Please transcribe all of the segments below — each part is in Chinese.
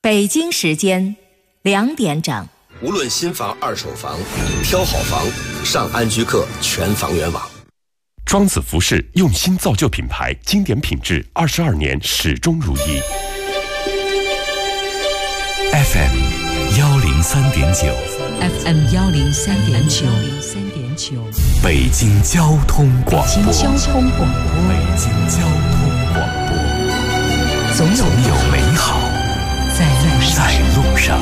北京时间2点整。 无论新房、二手房，挑好房，上安居客全房源网。 庄子服饰用心造就品牌，经典品质，22年始终如一。 FM 103.9 FM 103.9 北京交通广播。 北京交通广播，总有美好在路上。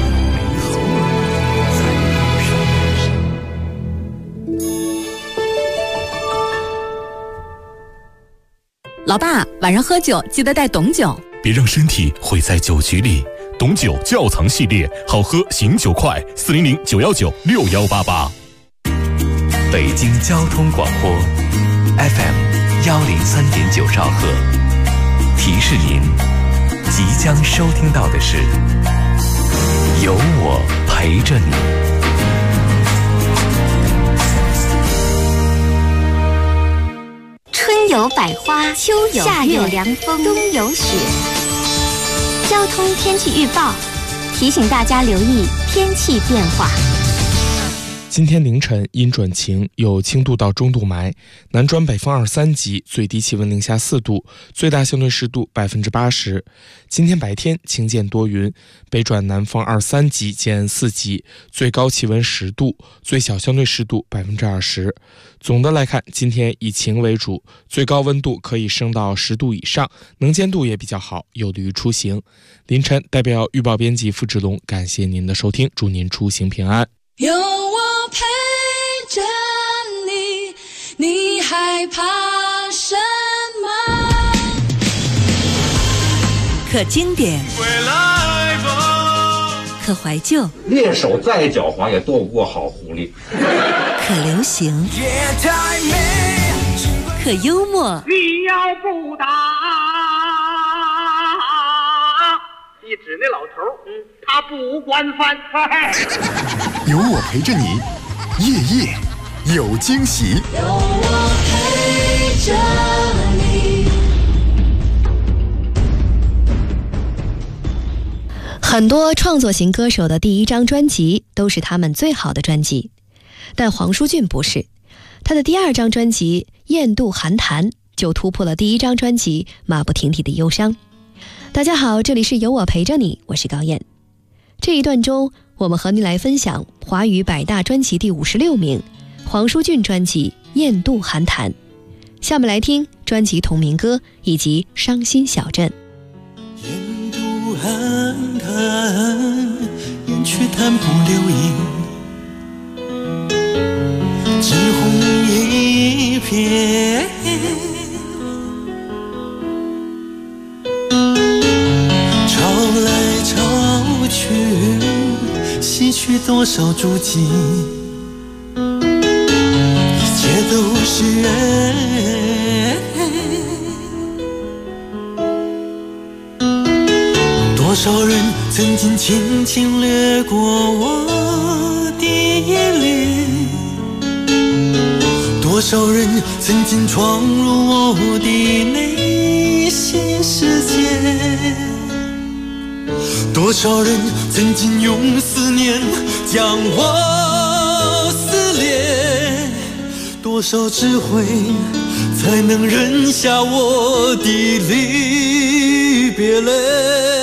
老爸，晚上喝酒记得带董酒， 别让身体毁在酒局里。董酒窖藏系列，好喝醒酒快，400-919-6188。北京交通广播 FM 103.9兆赫，提示您即将收听到的是有我陪着你。 春有百花，秋有夏有凉风，冬有雪。交通天气预报提醒大家留意天气变化。 今天凌晨阴转晴，有轻度到中度霾，南转北风2、3级，最低气温零下4度，最大相对湿度80%。今天白天晴间多云，北转南风2、3级见4级，最高气温10度，最小相对湿度20%。总的来看，今天以晴为主，最高温度可以升到10度以上，能见度也比较好，有利于出行。凌晨代表预报编辑付志龙，感谢您的收听，祝您出行平安。 有我陪着你，你害怕什么？ 可经典，可怀旧， 猎手再狡猾也斗不过好狐狸。 可流行，可幽默。 你要不打，一指那老头，他不管饭。 有我陪着你，夜夜有惊喜。 有我陪着你。 很多创作型歌手的第一张专辑都是他们最好的专辑，但黄舒骏不是，他的第2张专辑《雁渡寒潭》就突破了第1张专辑《马不停蹄的忧伤》。大家好，这里是有我陪着你，我是高燕。这一段中，我们和您来分享华语100大专辑第56名黄舒骏专辑《雁渡寒潭》。下面来听专辑同名歌以及《伤心小镇》。 雁渡寒潭，雁去潭不留影，惊鸿一瞥，潮来潮去，洗去多少足迹，一切都是缘。多少人曾经轻轻掠过我的眼帘，多少人曾经闯入我的内心世界，多少人曾经用思念将我撕裂，多少智慧才能忍下我的离别泪。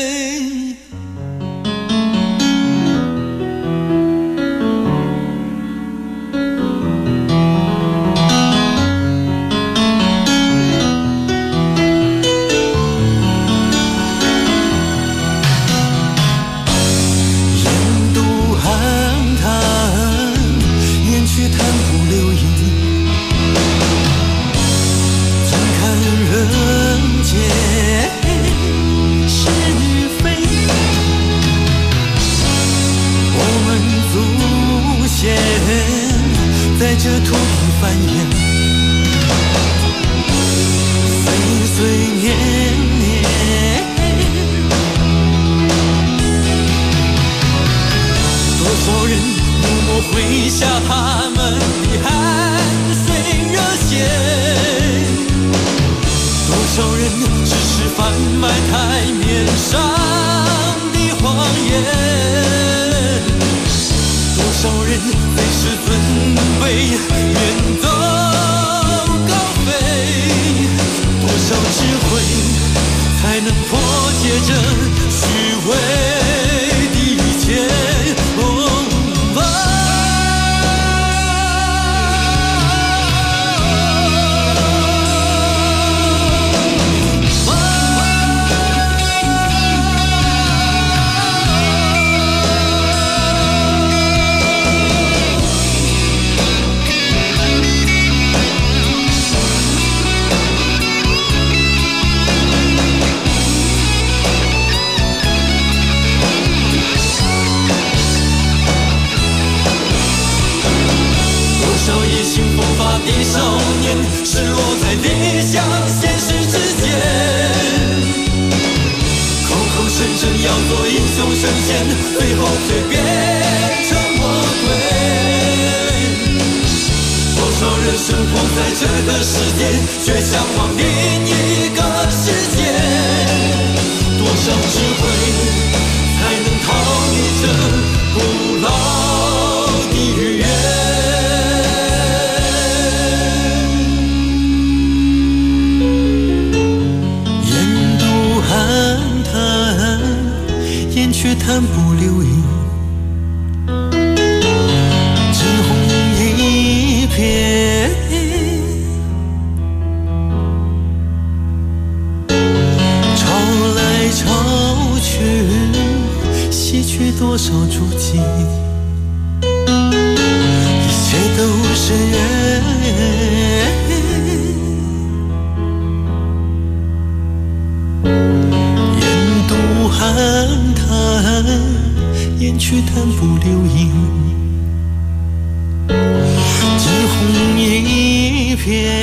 在这土地繁衍，岁岁年年，多少人默默挥下他们的汗水热血，多少人只是贩卖台面上言。多少人非是尊卑，远走高飞，多少智慧才能破解这虚伪的一切。的少年失落在理想现实之间，口口声声要做英雄神仙，最后却变成魔鬼。多少人生活在这个世界，却向往另一个世界。多少智慧才能逃离这古老的语言。却弹不留影，惊鸿一瞥，潮来潮去，洗去多少足迹，一切都是缘。烟渡寒雁去弹不留影，惊鸿一瞥。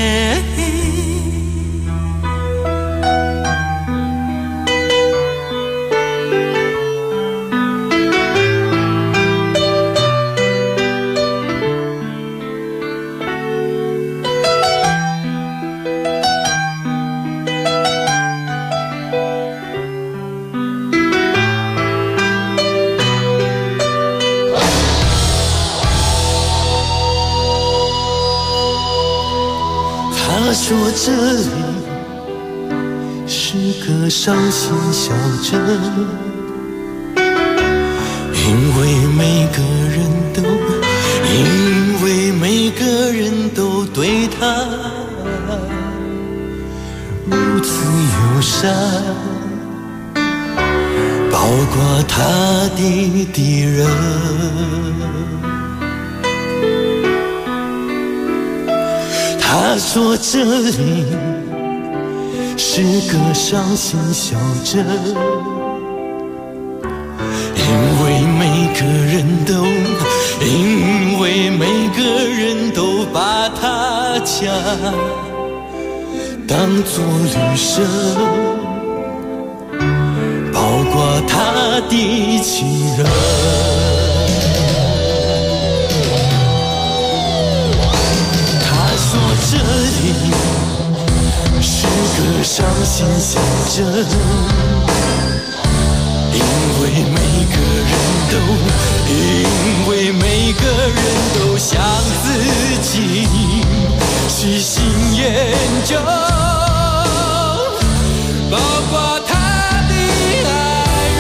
说这里是个伤心小镇，因为每个人都对他如此友善，包括他的敌人。他说这里是个伤心小镇，因为每个人都把他家当作旅社，包括他的情人。这里是个伤心小镇，因为每个人都想自己细心研究，包括他的爱人。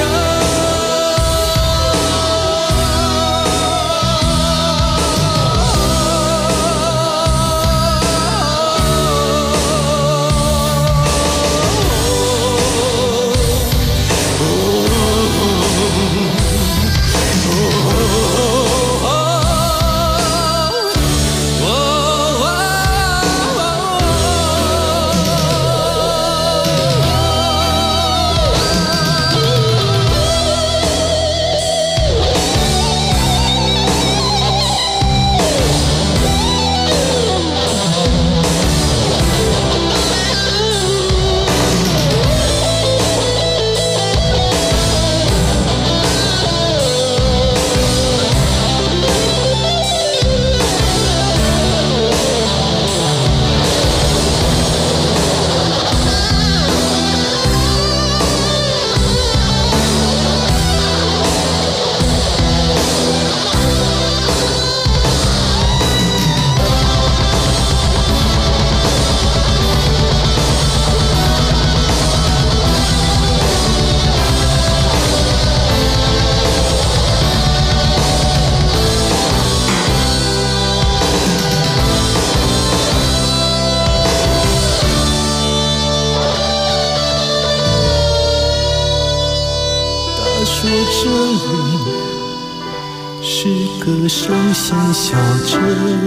个伤心小镇，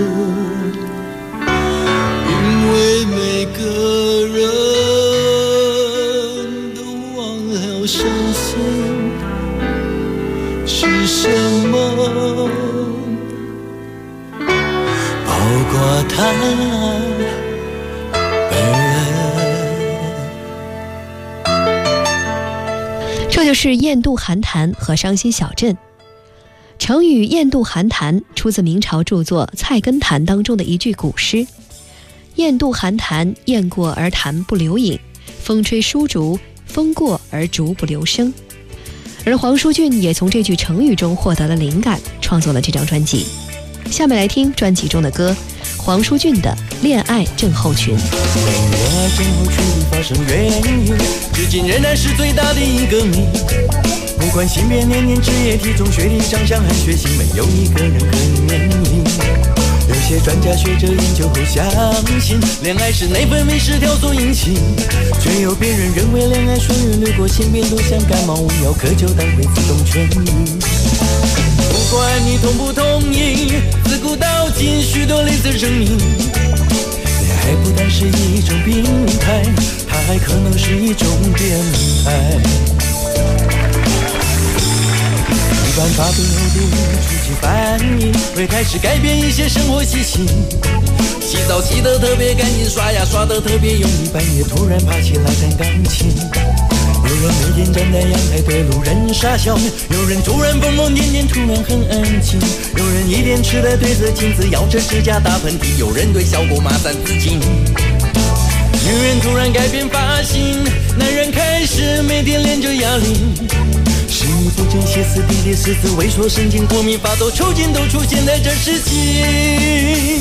因为每个人都忘了伤心是什么，包括他本人。 这就是雁渡寒潭和伤心小镇。成语雁渡寒潭出自明朝著作《菜根谭》当中的一句古诗：雁渡寒潭，雁过而潭不留影，风吹疏竹，风过而竹不留声。而黄舒骏也从这句成语中获得了灵感，创作了这张专辑。下面来听专辑中的歌，黄舒骏的《恋爱症候群》。 恋爱症候群发生原因，至今仍然是最大的一个谜。不管性别、年龄、职业、体重、学历、长相和血型，没有一个人可以免疫。有些专家学者研究后相信，恋爱是内分泌失调所引起，却有别人认为恋爱顺运掠过性别都像感冒，无药可救但会自动痊愈。不管你同不同意，自古到今许多类似声明，恋爱不但是一种病态，它还可能是一种变态。一般发病后的初期反应会开始改变一些生活习性，洗澡洗得特别干净，刷牙刷得特别用力，半夜突然爬起来弹钢琴。有人每天站在阳台对路人傻笑，有人突然疯疯癫癫，突然很安静，有人一脸痴呆对着镜子咬着指甲打喷嚏，有人对小狗骂三字经。女人突然改变发型，男人开始每天练着哑铃，食欲不振、歇斯底里、狮子萎缩、神经过敏、发抖、抽筋都出现在这时期。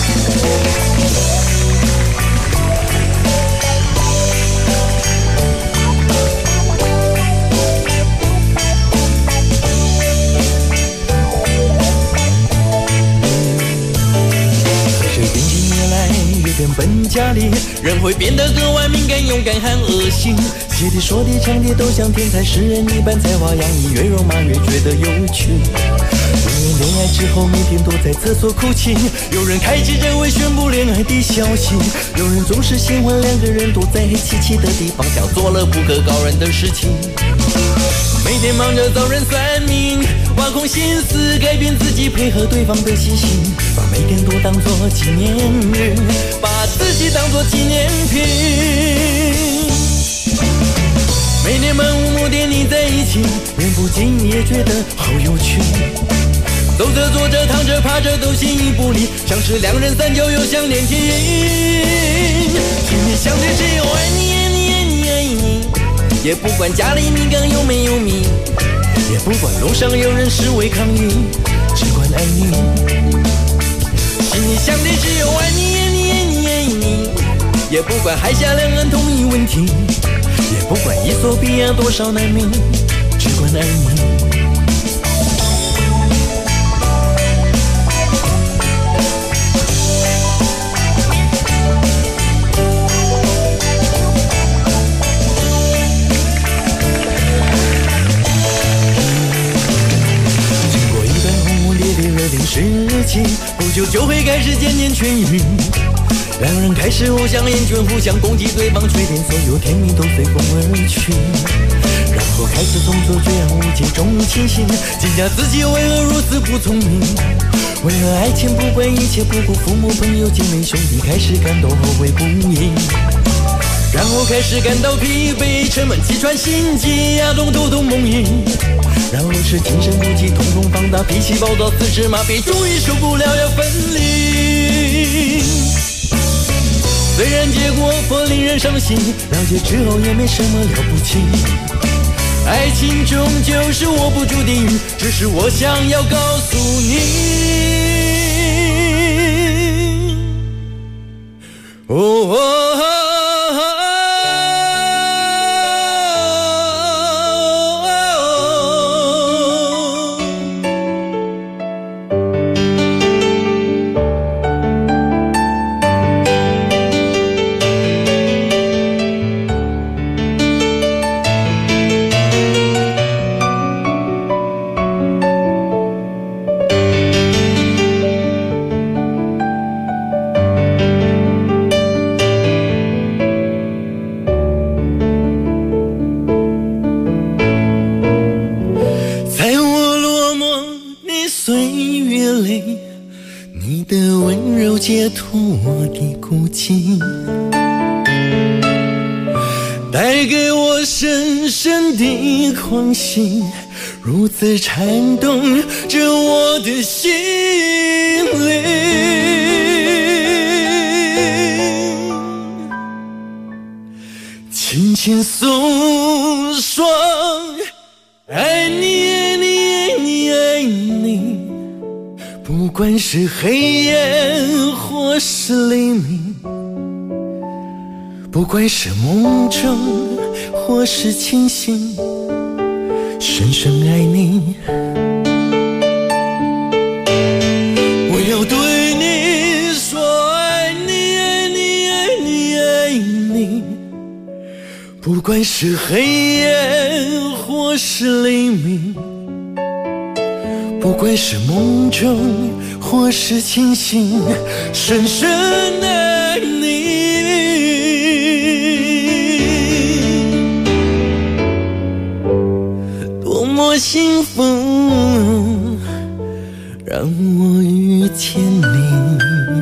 变本加厉，人会变得格外敏感、勇敢和恶心，写的、说的、唱的都像天才诗人一般才华洋溢，越肉麻越觉得有趣。有人恋爱之后每天都在厕所哭泣，有人开记者会宣布恋爱的消息，有人总是喜欢两个人躲在黑漆漆的地方，像做了不可告人的事情。每天忙着找人算命，挖空心思改变自己，配合对方的习性，把每天都当作纪念日，把自己当作纪念品。每天漫无目的腻在一起，人不经意也觉得好有趣。走着坐着躺着趴着都形影不离，像是两人三角又像连体婴。心里想的只有爱你爱你爱你爱你，也不管家里米缸有没有米，也不管路上有人示威抗议，只管爱你。心里想的只有爱你爱你爱你爱你，也不管海峡两岸统一问题，也不管伊索比亚多少难民，只管爱你。事情不久就会开始渐渐痊愈，两人开始互相厌倦，互相攻击对方缺点，所有甜蜜都随风而去，然后开始动作绝望无解中清醒，惊讶自己为何如此不聪明，为了爱情不管一切，不顾父母朋友姐妹兄弟，开始感到后悔不已，然后开始感到疲惫，沉闷气喘心悸，牙痛头痛梦呓，然后是精神不济，瞳孔放大，脾气暴躁，四肢麻痹，终于受不了要分离。虽然结果颇令人伤心，了解之后也没什么了不起，爱情终究是握不住地狱，只是我想要告诉你， 解脱的孤寂，带给我深深的狂喜，如此颤动着我的心灵。轻轻诉说，爱你爱你爱你爱你，不管是黑夜或是黎明，不管是梦中或是清醒，深深爱你。我要对你说爱你爱你爱你爱你，不管是黑夜或是黎明，不管是梦中或是清醒，深深爱你。多么幸福，让我遇见你。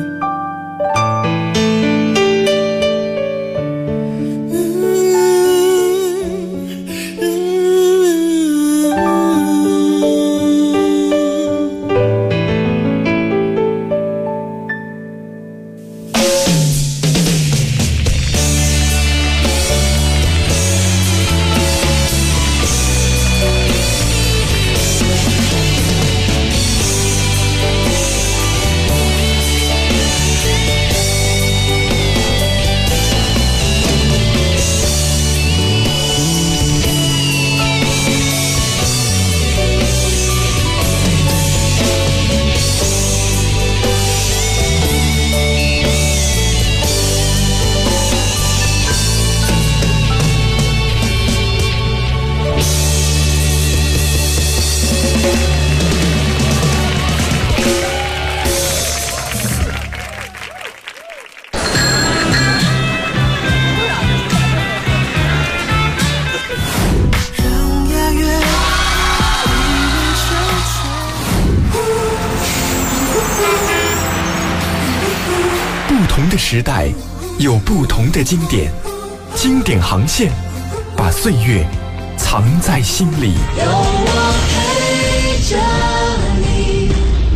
时代有不同的经典，经典航线把岁月藏在心里。 有我陪着你。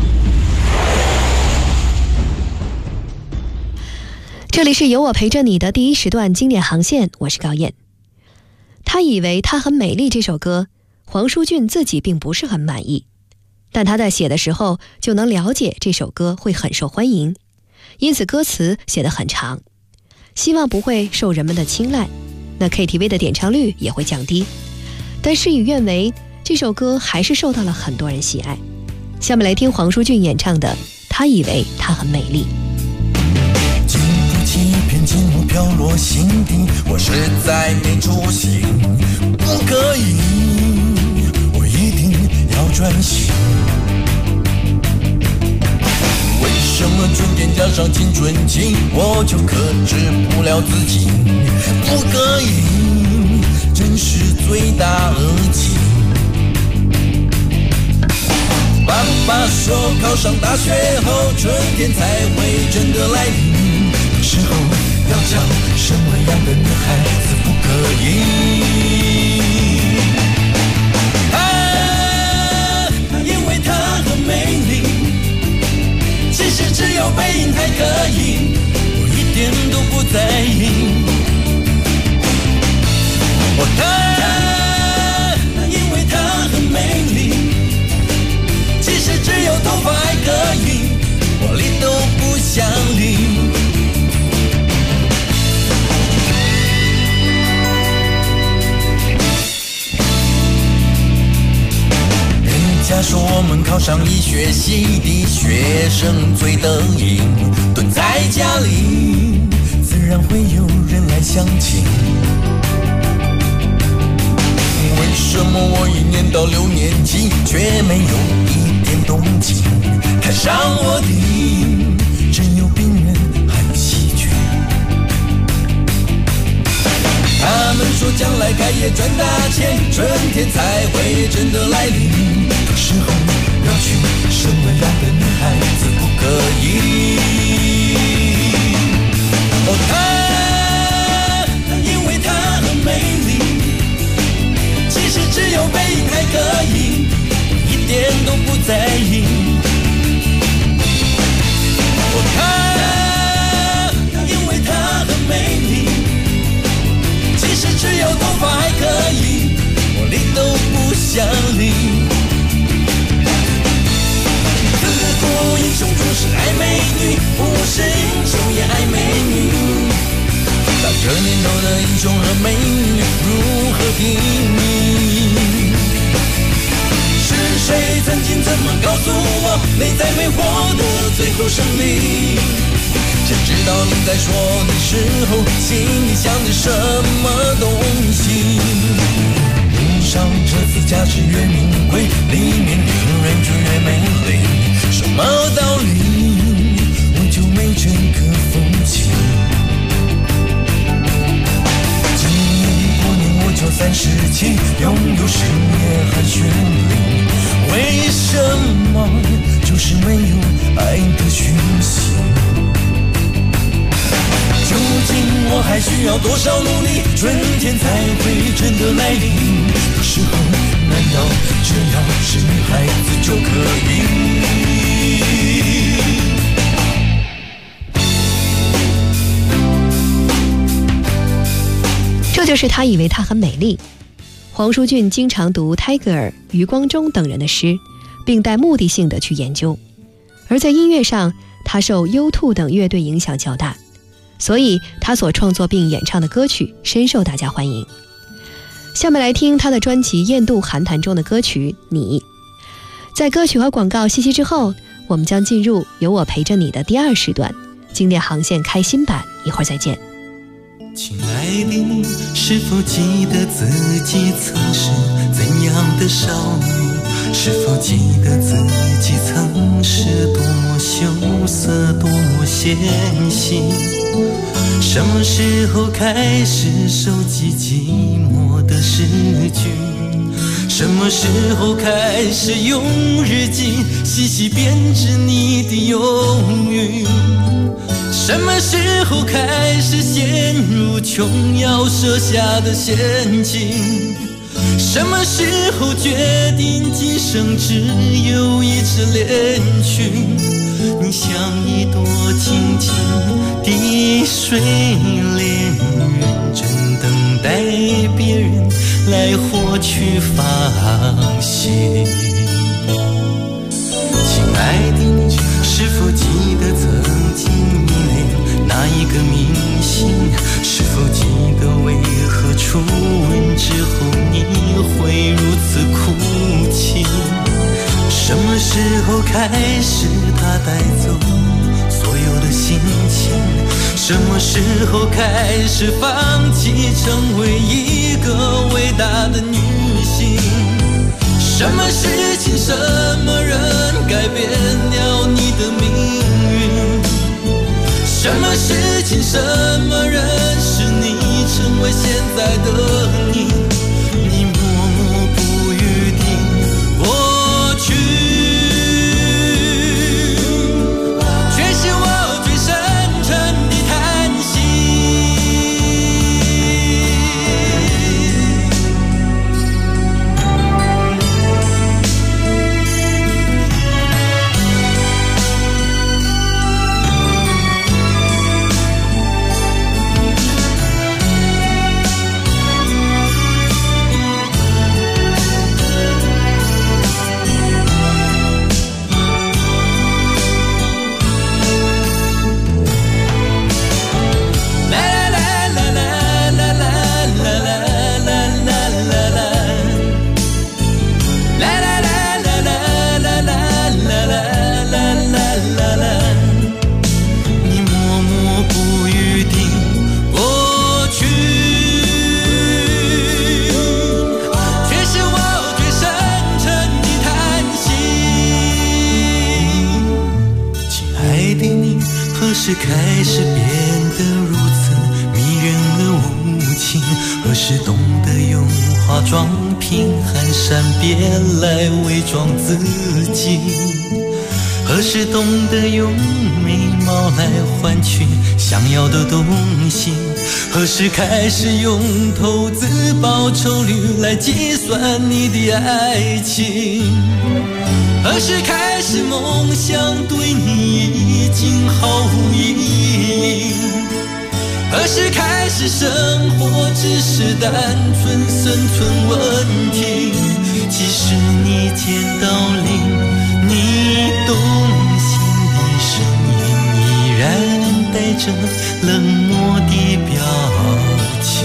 这里是有我陪着你的第一时段经典航线，我是高燕。他以为她很美丽这首歌，黄舒骏自己并不是很满意，但他在写的时候就能了解这首歌会很受欢迎，因此歌词写得很长，希望不会受人们的青睐，那 KTV 的点唱率也会降低。但事与愿违，这首歌还是受到了很多人喜爱。下面来听黄舒骏演唱的《他以为她很美丽》。 经不起片静物飘落心底，我实在没出息，不可以，我一定要专心。为什么春天加上青春期，我就克制不了自己？不可以，真是罪大恶极。爸爸说考上大学后，春天才会真的来临，那时候要找什么样的女孩子不可以？因为她很美丽，其实只有背影还可以，我一点都不在意。因为她很美丽，其实只有头发还可以，我理都不想理。人家说我们考上医学系的学生最得意，蹲在家里自然会有人来相亲。为什么我一念到6年级却没有一点动静？看上我的只有病人还有细菌。他们说将来开业赚大钱，春天才会真的来临，到时候要娶什么样的女孩子不可以？ 她因为她很美丽，其实只有背影还可以，我一点都不在意。她因为她很美丽，其实只有头发还可以，我理都不想理。自古英雄就是爱美女，不是英雄也爱美女。到这年头的英雄和美女如何比拟？是谁曾经这么告诉我，美在美活的最后胜利？谁知道你在说的时候，心里想着什么东西？路上车子驾驶越名贵，里面女人就越美丽。什么道理？我就没这个风情。今年过年我就37，拥有事业和权利，为什么就是没有爱的讯息？究竟我还需要多少努力，春天才会真的来临？有时候难道只要是孩子就可以？ 这就是他以为她很美丽。黄舒骏经常读泰戈尔、余光中等人的诗，并带目的性的去研究。而在音乐上，他受 U2 等乐队影响较大，所以他所创作并演唱的歌曲深受大家欢迎。下面来听他的专辑《雁渡寒潭》中的歌曲《你》。在歌曲和广告息息之后，我们将进入有我陪着你的第2时段，经典航线开新版，一会儿再见。 亲爱的你，是否记得自己曾是怎样的少女？是否记得自己曾是多么羞涩，多么纤细？什么时候开始收集寂寞的诗句？什么时候开始用日记细细编织你的忧郁？什么时候开始陷入琼瑶设下的陷阱？什么时候决定今生只有一支恋曲？你像一朵静静的睡莲，认真等待别人来获取芳心。亲爱的你，是否记得曾经迷恋那一个明星？是否记得为何初吻之后你会如此哭泣？什么时候开始他带走所有的心情？什么时候开始放弃成为一个伟大的女性？什么事情什么人改变了你的命运？什么事情什么人使你成为现在的你？你默默不语的过去，却是我最深沉的叹息。开始变得如此迷人而无情？何时懂得用化妆品和善变来伪装自己？ 何时懂得用眉毛来换取想要的东西？何时开始用投资报酬率来计算你的爱情？何时开始梦想对你已经毫无意义？何时开始生活只是单纯生存问题？即使你见到零，你动心的声音依然带着冷漠的表情。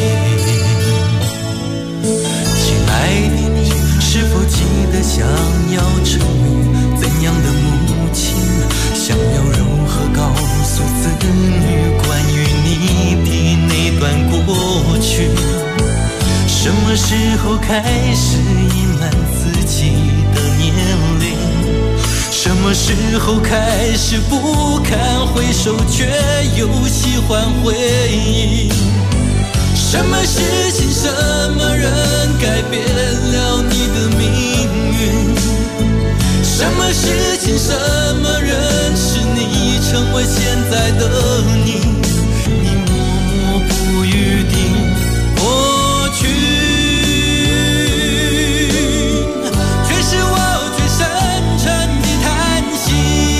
亲爱的，你是否记得想要成为怎样的母亲？想要如何告诉子女关于你的那段过去？什么时候开始隐瞒自己的年龄？什么时候开始不堪回首却又喜欢回忆？什么事情什么人改变了你的命运？什么事情什么人使你成为现在的你？你默默不语的过去，却是我最深沉的叹息。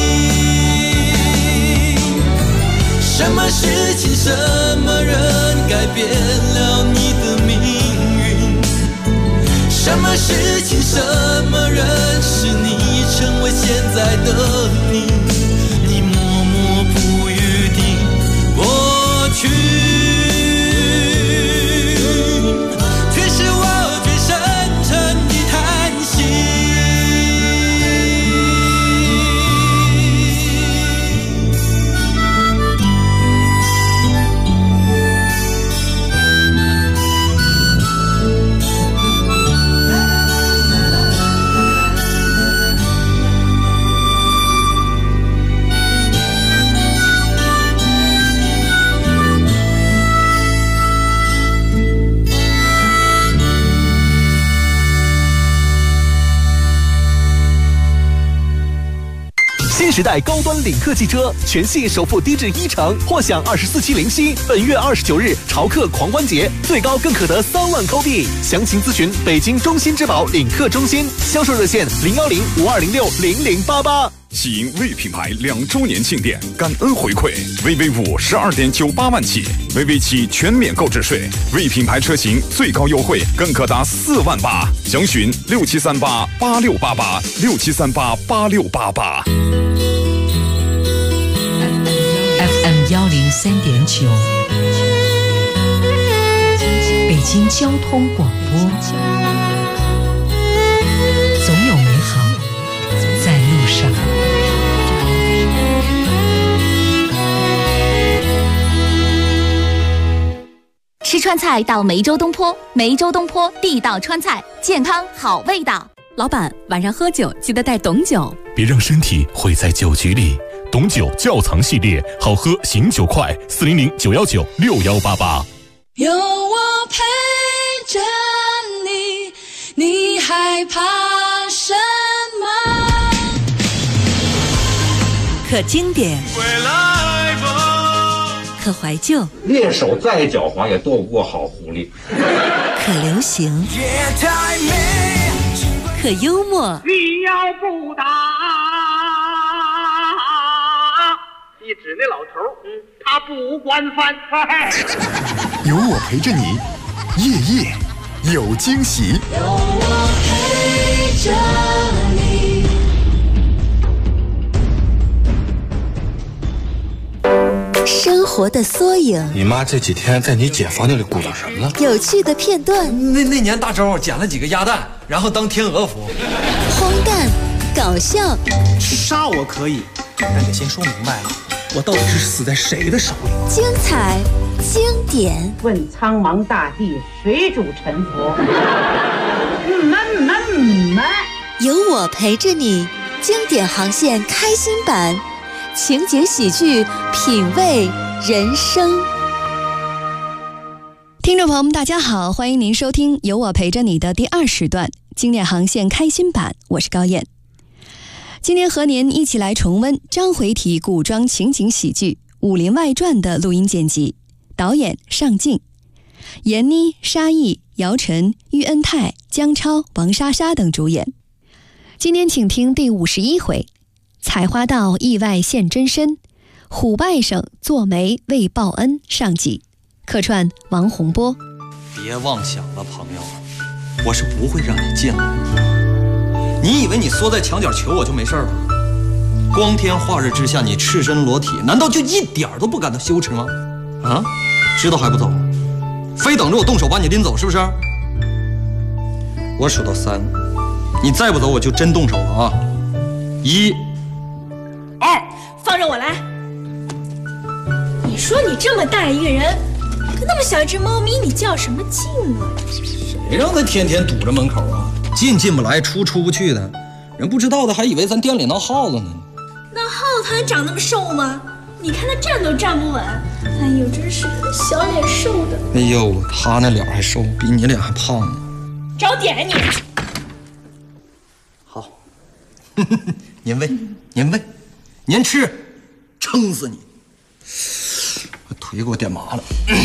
什么事情什么人改变了你的命运？什么事情什么人使你成为现在的你？你默默不语的过去，却是我最深沉的叹息。 新时代高端领克汽车全系首付低至10%，或享24期零息。本月29日潮客狂欢节，最高更可得3万扣币。详情咨询北京中心之宝领克中心，销售热线010-5206-0088。 喜迎魏品牌2周年庆典，感恩回馈，VV5 12.98万起，VV7全免购置税，魏品牌车型最高优惠更可达4万8。详询67388688，67388688。 FM 103.9，北京交通广播，总有美好在路上。 吃川菜到梅州东坡，梅州东坡地道川菜，健康好味道。 老板，晚上喝酒记得带董酒， 别让身体毁在酒局里。董酒窖藏系列，好喝醒酒快，400-919-6188。 有我陪着你，你害怕什么？ 可经典，可怀旧， 猎手再狡猾也斗不过好狐狸。 可流行，可幽默。 你要不打，一指那老头，他不惯犯。 有我陪着你，夜夜有惊喜。 有我陪着你。 生活的缩影。 你妈这几天在你姐房间里鼓捣什么呢？ 有趣的片段。 那年大周捡了几个鸭蛋，然后当天鹅服。 荒诞，搞笑。 杀我可以，但得先说明白了，我到底是死在谁的手里？ 精彩，经典。 问苍茫大地，谁主沉浮？ 有我陪着你，经典航线开心版。情景喜剧，品味人生。 听众朋友们，大家好，欢迎您收听由我陪着你的第2时段经典航线开心版，我是高燕。 今天和您一起来重温章回体古装情景喜剧《武林外传》的录音剪辑，导演尚敬，闫妮、沙溢、姚晨、喻恩泰、姜超、王莎莎等主演。今天请听第51回，采花道意外现真身，虎外甥做媒为报恩上集，客串王洪波。 别妄想了，朋友，我是不会让你见我。你以为你缩在墙角求我就没事了？光天化日之下，你赤身裸体，难道就一点都不感到羞耻吗？啊，知道还不走？非等着我动手把你拎走是不是？我数到3，你再不走我就真动手了啊！1、2， 放着我来。你说你这么大一个人，跟那么小一只猫咪，你较什么劲啊？ 谁让他天天堵着门口啊？进不来，出不去的，人不知道的还以为咱店里闹耗子呢。 那耗子还长那么瘦吗？你看他站都站不稳。哎呦，真是小脸瘦的。 哎呦，他那脸还瘦，比你脸还胖呢。 找点你。 好，您喂，您吃，撑死你！我腿给我点麻了。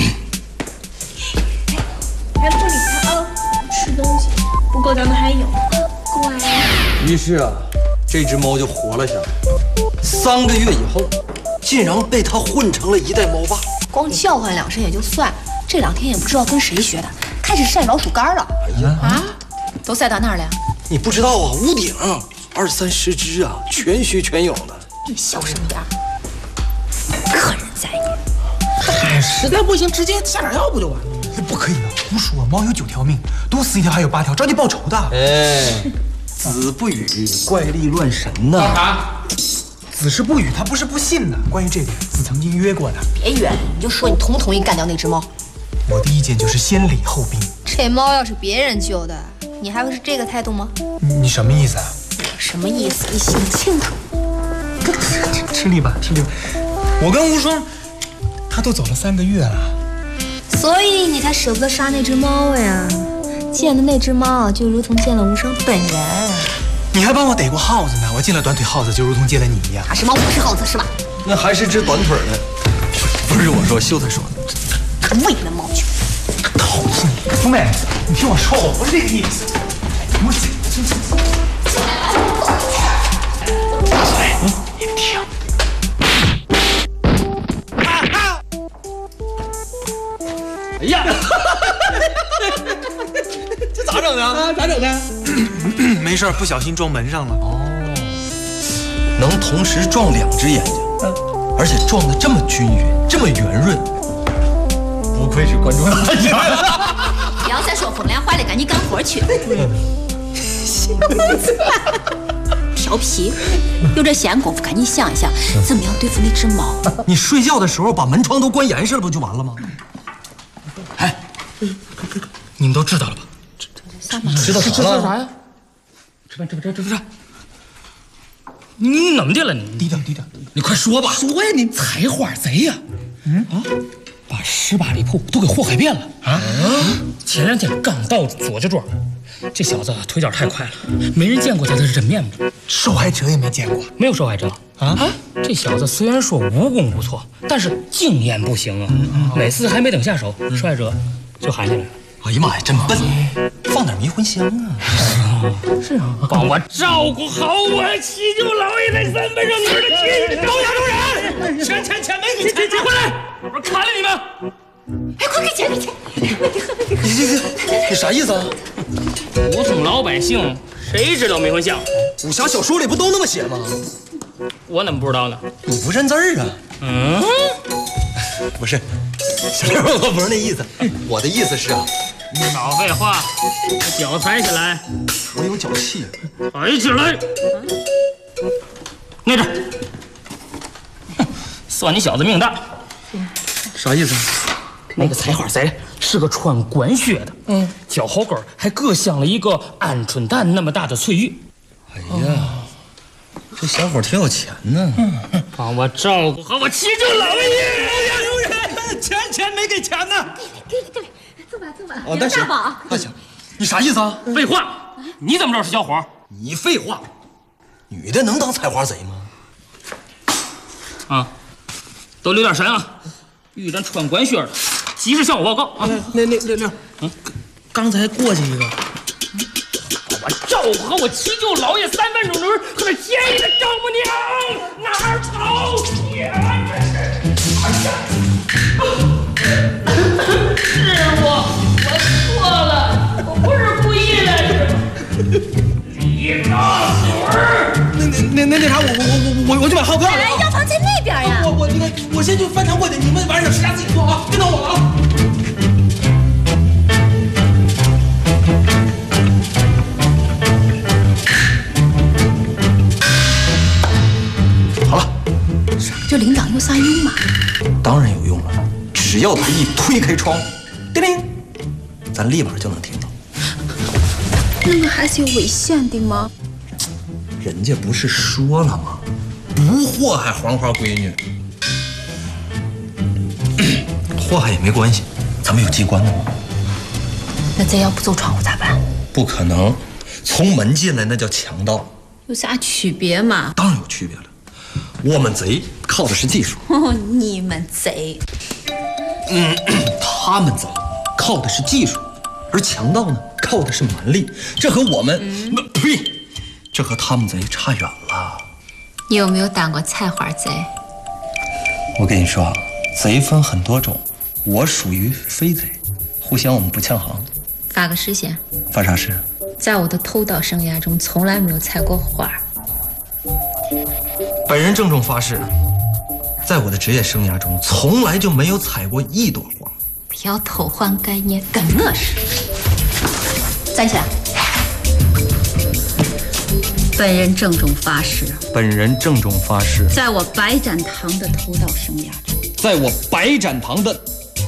还不理他啊！吃东西，不够咱们还有。乖。 于是啊，这只猫就活了下来。3个月以后，竟然被他混成了一代猫霸。 光叫唤2声也就算，这2天也不知道跟谁学的，开始晒老鼠干了。 哎呀啊！ 都晒到哪儿了呀？ 你不知道啊，屋顶20-30只啊，全须全有的。 你小声点，客人在呢。 嗨，实在不行直接下点药不就完了？不可以啊！胡说，猫有9条命，多死1条还有8条，找你报仇的。 哎，子不语，怪力乱神呐！ 干啥？子是不语，他不是不信呢。关于这点，子曾经约过的。 别约，你就说你同不同意干掉那只猫？ 我的意见就是先礼后兵。 这猫要是别人救的，你还会是这个态度吗？ 你什么意思啊？ 什么意思？你想清楚。 吃力吧。我跟无双，他都走了3个月了， 所以你才舍不得杀那只猫呀。见的那只猫就如同见了无双本人。 你还帮我逮过耗子呢，我见了短腿耗子就如同见了你一样。 他是猫，我是耗子，是吧？ 那还是只短腿的。不是我说，秀才说的。 喂那猫去。 讨厌你，福美，你听我说，我不是这个意思。我你听。 哎呀！这咋整的啊？咋整的？ 没事，不小心撞门上了。 哦，能同时撞2只眼睛，而且撞得这么均匀，这么圆润，不愧是观众大家。 不要再说风凉话了，赶紧干活去。调皮，有这闲工夫，赶紧想一想怎么样对付那只猫。 你睡觉的时候把门窗都关严实了，不就完了吗？ 哎，你们都知道了吧？ 知道啥了？ 啥呀？吃饭！你怎么的了？你低调，你快说吧！ 说呀，你采花贼呀！把18里铺都给祸害遍了啊！前2天刚到左家庄，这小子腿脚太快了，没人见过他的真面目，受害者也没见过，没有受害者啊！这小子虽然说武功不错，但是经验不行啊！每次还没等下手，受害者就喊下来了。 哎呀妈呀，真笨！放点迷魂香啊！ 是啊，帮我照顾好我七舅老爷那3分钟女的气！周家主人，钱没给钱，回来！我不是砍了你们！ 哎，快给钱！ 你啥意思啊？ 普通老百姓谁知道迷魂香？ 武侠小说里不都那么写吗？ 我怎么不知道呢？ 你不认字儿啊？不是，小刘，我不是那意思，我的意思是啊， 你少废话，把脚抬起来。 我有脚气。 抬起来。那着，算你小子命大。 啥意思？ 那个采花贼是个穿官靴的，脚后跟还各镶了一个鹌鹑蛋那么大的翠玉。 哎呀，这小伙挺有钱呢。 帮我照顾好我七舅老爷。钱没给钱呢。 给，坐吧。 哦，那行，那行。你啥意思啊？ 废话，你怎么知道是小伙？ 你废话。 女的能当采花贼吗？ 啊，都留点神啊！遇着穿官靴的，及时向我报告啊！ 那六，刚才过去一个， 我赵和我七舅老爷3分钟和那奸淫的丈母娘哪儿跑去？是我错了，我不是故意的，你大嘴儿！ 那啥，我去买号票。 哎，药房在那边呀。 我先去翻墙过去，你们晚上有时间自己做啊，别等我了啊。 好了， 这领导有啥用吗？ 当然有用了，只要他一推开窗，叮铃，咱立马就能听到。 那个还是有危险的吗？ 人家不是说了吗？不祸害黄花闺女。祸害也没关系，咱们有机关呢。 那咱要不走窗户咋办？ 不可能，从门进来那叫强盗。 有啥区别吗？ 当然有区别了。我们贼靠的是技术。 你们贼。 他们贼靠的是技术，而强盗呢靠的是蛮力。这和我们，呸，这和他们贼差远了。 你有没有当过采花贼？ 我跟你说啊，贼分很多种，我属于飞贼，互相我们不呛行。 发个誓先。 发啥誓？ 在我的偷盗生涯中，从来没有采过花。 本人郑重发誓，在我的职业生涯中，从来就没有采过一朵花。 不要偷换概念，跟我似的。站起来。本人郑重发誓。 本人郑重发誓， 在我白展堂的偷盗生涯中， 在我白展堂的，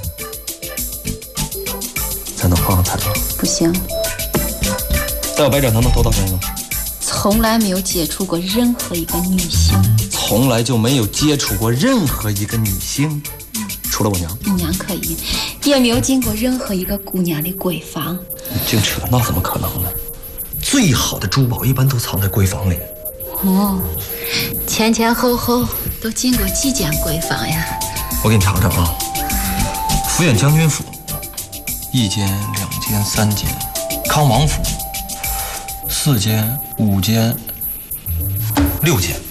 咱能换个彩吗？ 不行。 在我白展堂的偷盗生涯中， 从来没有接触过任何一个女性。 从来就没有接触过任何一个女性，除了我娘。 你娘可以，也没有进过任何一个姑娘的闺房。 你净扯，那怎么可能呢？最好的珠宝一般都藏在闺房里。 哦，前前后后都进过几间闺房呀？ 我给你查查啊，抚远将军府1间、2间、3间，康王府4间、5间、6间。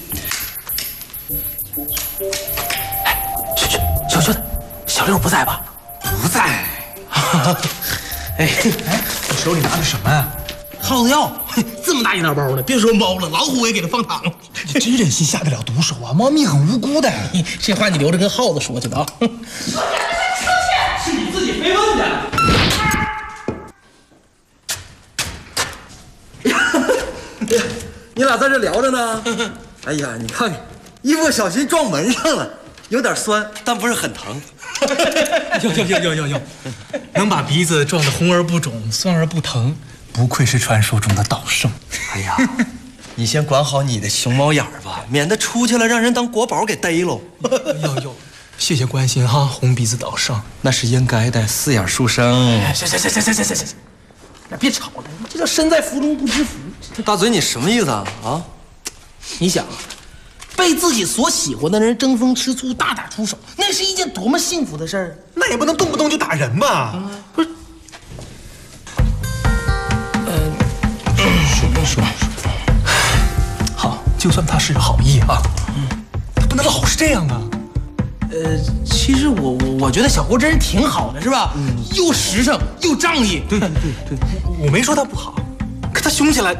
去，小六不在吧？ 不在。哎，你手里拿的什么呀？耗子药，这么大一大包的，别说猫了，老虎我也给它放糖。你真忍心下得了毒手啊？猫咪很无辜的，这话你留着跟耗子说去吧啊！是你自己非问的。 你俩在这聊着呢？哎呀，你看，一不小心撞门上了，有点酸，但不是很疼。 哟，能把鼻子撞得红而不肿，酸而不疼。不愧是传说中的道圣。 哎呀，你先管好你的熊猫眼儿吧，免得出去了让人当国宝给逮喽。 哟，谢谢关心哈，红鼻子道圣， 那是应该的，四眼书生。 行，别吵了，这叫身在福中不知福。 大嘴，你什么意思啊？啊， 你想啊，被自己所喜欢的人争风吃醋、大打出手，那是一件多么幸福的事儿。那也不能动不动就打人吧？不是。说，好，就算他是好意啊，他不能老是这样啊。其实我觉得小郭这人挺好的，是吧？又实诚又仗义。对，我没说他不好，可他凶起来，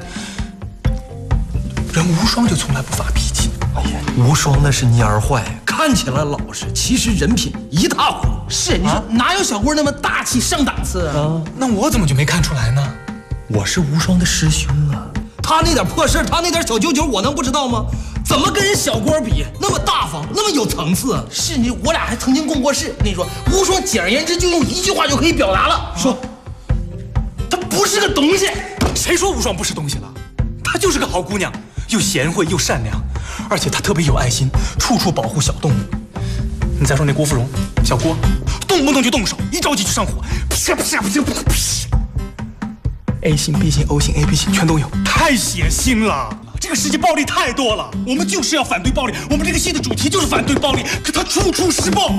人无双就从来不发脾气。 哎呀，无双那是蔫坏，看起来老实，其实人品一塌糊涂。 是，你说哪有小郭那么大气上档次啊？那我怎么就没看出来呢？ 我是无双的师兄啊，他那点破事，他那点小九九，我能不知道吗？怎么跟人小郭比？那么大方，那么有层次。 是你，我俩还曾经共过事。我跟你说，无双简而言之就用一句话就可以表达了。说，她不是个东西。谁说无双不是东西了？她就是个好姑娘，又贤惠又善良，而且她特别有爱心，处处保护小动物。你再说那郭芙蓉，小郭，动不动就动手，一着急就上火，啪啪，A 型、B 型、O 型、AB 型全都有，太血腥了。这个世界暴力太多了，我们就是要反对暴力。我们这个戏的主题就是反对暴力，可它处处是暴。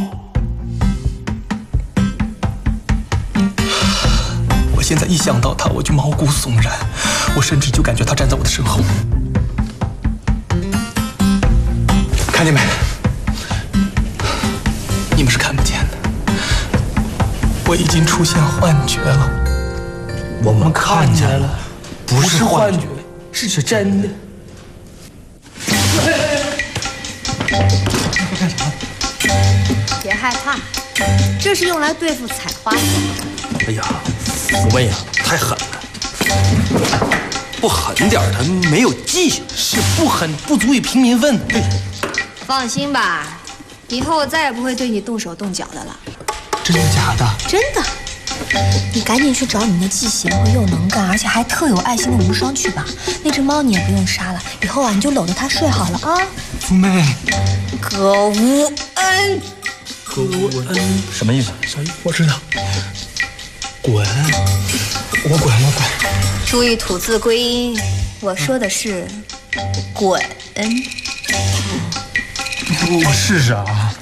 我现在一想到他，我就毛骨悚然，我甚至就感觉他站在我的身后。看见没？你们是看不见的，我已经出现幻觉了。 我们看见了， 不是幻觉，是真的。干啥？ 别害怕，这是用来对付采花草的。 哎呀，福妹呀，太狠了！不狠点儿，他没有记性。 是不狠，不足以平民愤。对， 放心吧，以后我再也不会对你动手动脚的了。 真的假的？ 真的。你赶紧去找你那既贤惠又能干，而且还特有爱心的无双去吧。那只猫你也不用杀了，以后啊你就搂着它睡好了啊。 福妹， 葛无恩。 葛无恩什么意思？ 啥意思？我知道。滚！我滚。 注意吐字归音，我说的是滚。 我试试啊。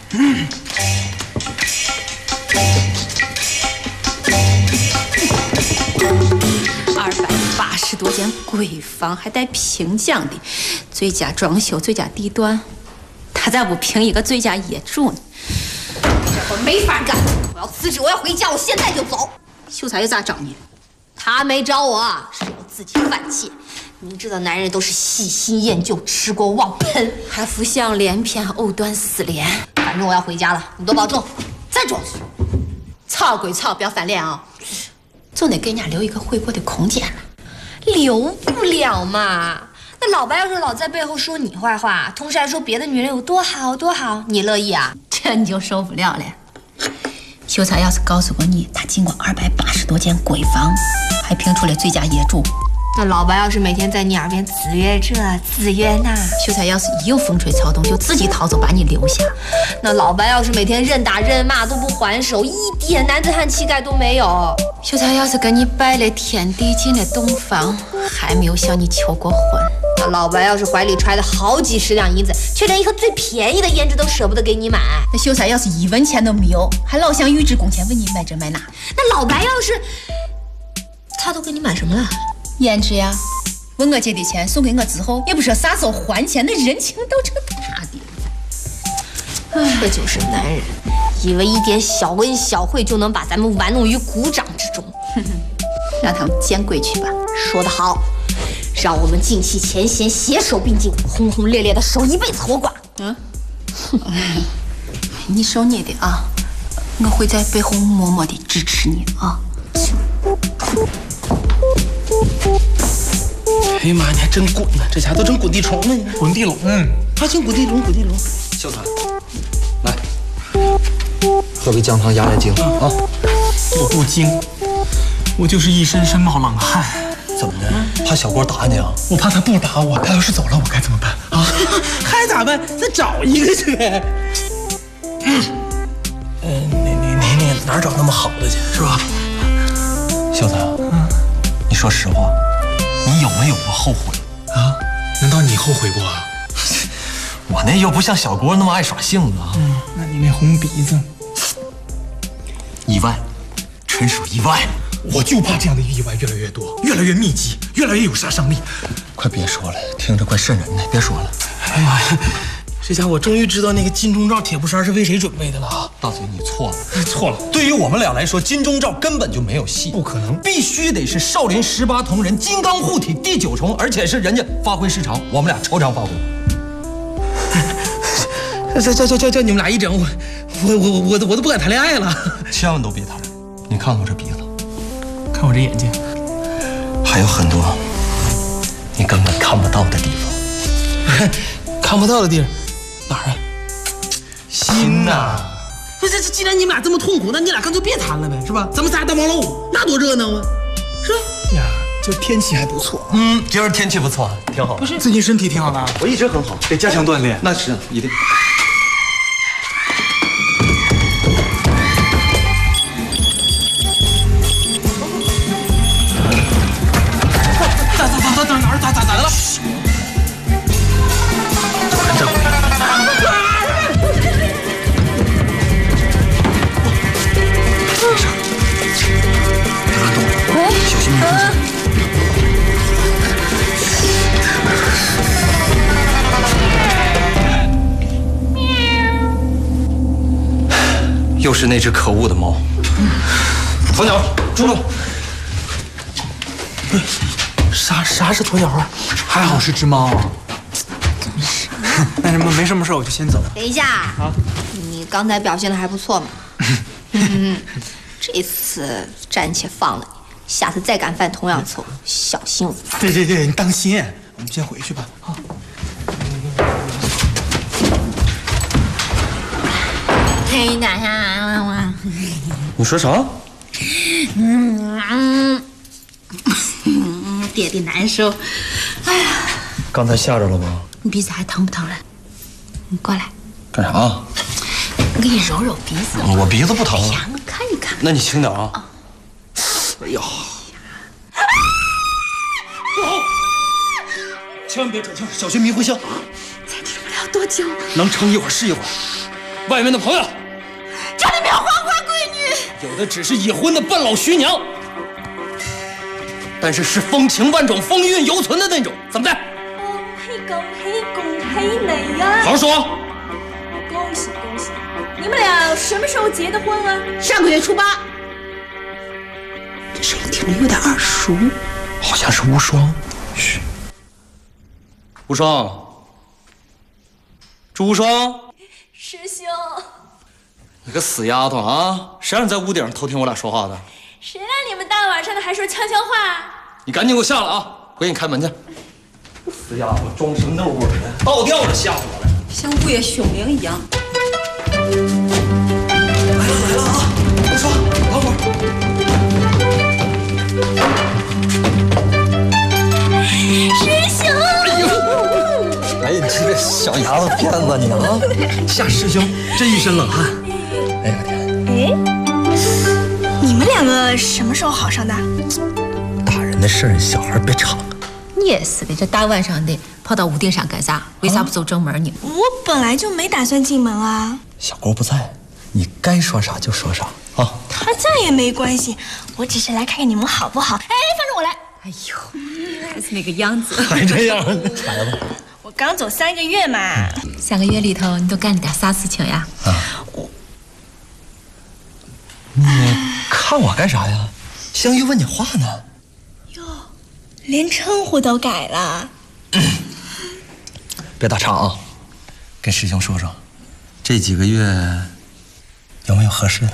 280多间鬼房，还带评奖的，最佳装修、最佳地段，他咋不评一个最佳业主呢？ 这活没法干，我要辞职，我要回家，我现在就走。 秀才又咋找你？ 他没找我，是我自己犯贱。明知道男人都是喜新厌旧、吃过忘喷， 还浮想联翩、藕断丝连。 反正我要回家了，你多保重。再装去， 操归操，不要翻脸啊！总得给人家留一个悔过的空间了。 留不了嘛。那老白要是老在背后说你坏话，同时还说别的女人有多好多好，你乐意啊？ 这你就受不了了。秀才要是告诉过你，他进过280多间闺房，还评出了最佳业主， 那老白要是每天在你耳边自约这自约那， 秀才要是一有风吹草动就自己逃走把你留下， 那老白要是每天任打任骂都不还手，一点男子汉气概都没有， 秀才要是跟你拜了天地进了洞房，还没有向你求过婚， 那老白要是怀里揣了好几十两银子，却连一盒最便宜的胭脂都舍不得给你买， 那秀才要是1文钱都没有，还老想预支工钱问你买这买那， 那老白要是他都给你买什么了？ 胭脂呀，问我借的钱送给我之后，也不说啥时候还钱，那人情都成他的。 这就是男人，以为一点小恩小惠就能把咱们玩弄于股掌之中。 让他们见鬼去吧！ 说得好，让我们尽弃前嫌，携手并进，轰轰烈烈的守一辈子活寡。 你守你的啊，我会在背后默默地支持你啊。 哎呀妈，你还真滚呢！这家伙都成滚地虫了，滚地龙，还成滚地龙。 秀才，来，喝杯姜汤压压惊啊！ 我不惊，我就是一身冒冷汗。 怎么的？怕小郭打你啊？ 我怕他不打我，他要是走了，我该怎么办啊？还咋办？再找一个去。你哪找那么好的去，是吧？ 秀才，你说实话，你有没有过后悔啊？难道你后悔过啊？ 我那又不像小郭那么爱耍性子啊。 那你那红鼻子， 意外，纯属意外。 我就怕这样的意外越来越多，越来越密集，越来越有杀伤力。 快别说了，听着怪瘆人的，别说了。 哎呀，这下我终于知道那个金钟罩铁布衫是为谁准备的了啊！ 大嘴，你错了， 错了。 对于我们俩来说，金钟罩根本就没有戏， 不可能， 必须得是少林18铜人金刚护体第9重，而且是人家发挥失常，我们俩超常发挥。 叫你们俩一整，我都不敢谈恋爱了。 千万都别谈，你看看我这鼻子， 看我这眼睛， 还有很多你根本看不到的地方。 看不到的地儿哪儿啊？ 心呐！ 不是，既然你们俩这么痛苦，那你俩干脆别谈了呗，是吧？咱们仨当王老五，那多热闹啊，是吧？呀，这天气还不错。 今儿天气不错，挺好。 不是，最近身体挺好的。 我一直很好，得加强锻炼。那是一定。 咋的了？ 又是那只可恶的猫。鸵鸟，住住！ 啥是鸵鸟啊？还好是只猫啊。那什么，没什么事，我就先走。 等一下啊，你刚才表现的还不错嘛。这次暂且放了你，下次再敢犯同样错误，小心我。 对，你当心，我们先回去吧。啊。 嘿，大侠， 你说啥？ 爹地难受。哎呀， 刚才吓着了吧？ 你鼻子还疼不疼了？你过来， 干啥？ 我给你揉揉鼻子。 我鼻子不疼。 哎呀，我看一看。 那你轻点啊。哎呀！不好！千万别转向，小心迷魂香。 才停不了多久， 能撑一会儿是一会儿。外面的朋友， 这里没有花花闺女， 有的只是已婚的半老徐娘，但是风情万种、风韵犹存的那种，怎么的？ 恭喜你呀！ 好好说。 恭喜！你们俩什么时候结的婚啊？ 上个月初8。这声音听着有点耳熟， 好像是无双。嘘，无双，朱无双。 师兄， 你个死丫头啊！谁让你在屋顶上偷听我俩说话的？ 谁让你们大晚上的还说悄悄话？ 你赶紧给我下来啊！我给你开门去。死丫头，装神弄鬼的，倒吊着吓唬我来， 像午夜凶铃一样。 来了啊！无双，等会儿。 师兄， 哎，你这个小丫头片子，你啊，吓师兄这一身冷汗。哎呀天！ 哎，你们两个什么时候好上的？ 大人的事儿，小孩别吵。 你也是的，这大晚上的跑到屋顶上干啥？为啥不走正门呢？ 我本来就没打算进门啊。 小郭不在，你该说啥就说啥啊。 他在也没关系，我只是来看看你们好不好。哎，放着我来。 哎呦，还是那个样子。 还这样？来吧。 我刚走3个月嘛。 3个月里头，你都干了点啥事情呀？ 你看我干啥呀？香玉问你话呢。 连称呼都改了。 别打岔啊，跟师兄说说，这几个月有没有合适的？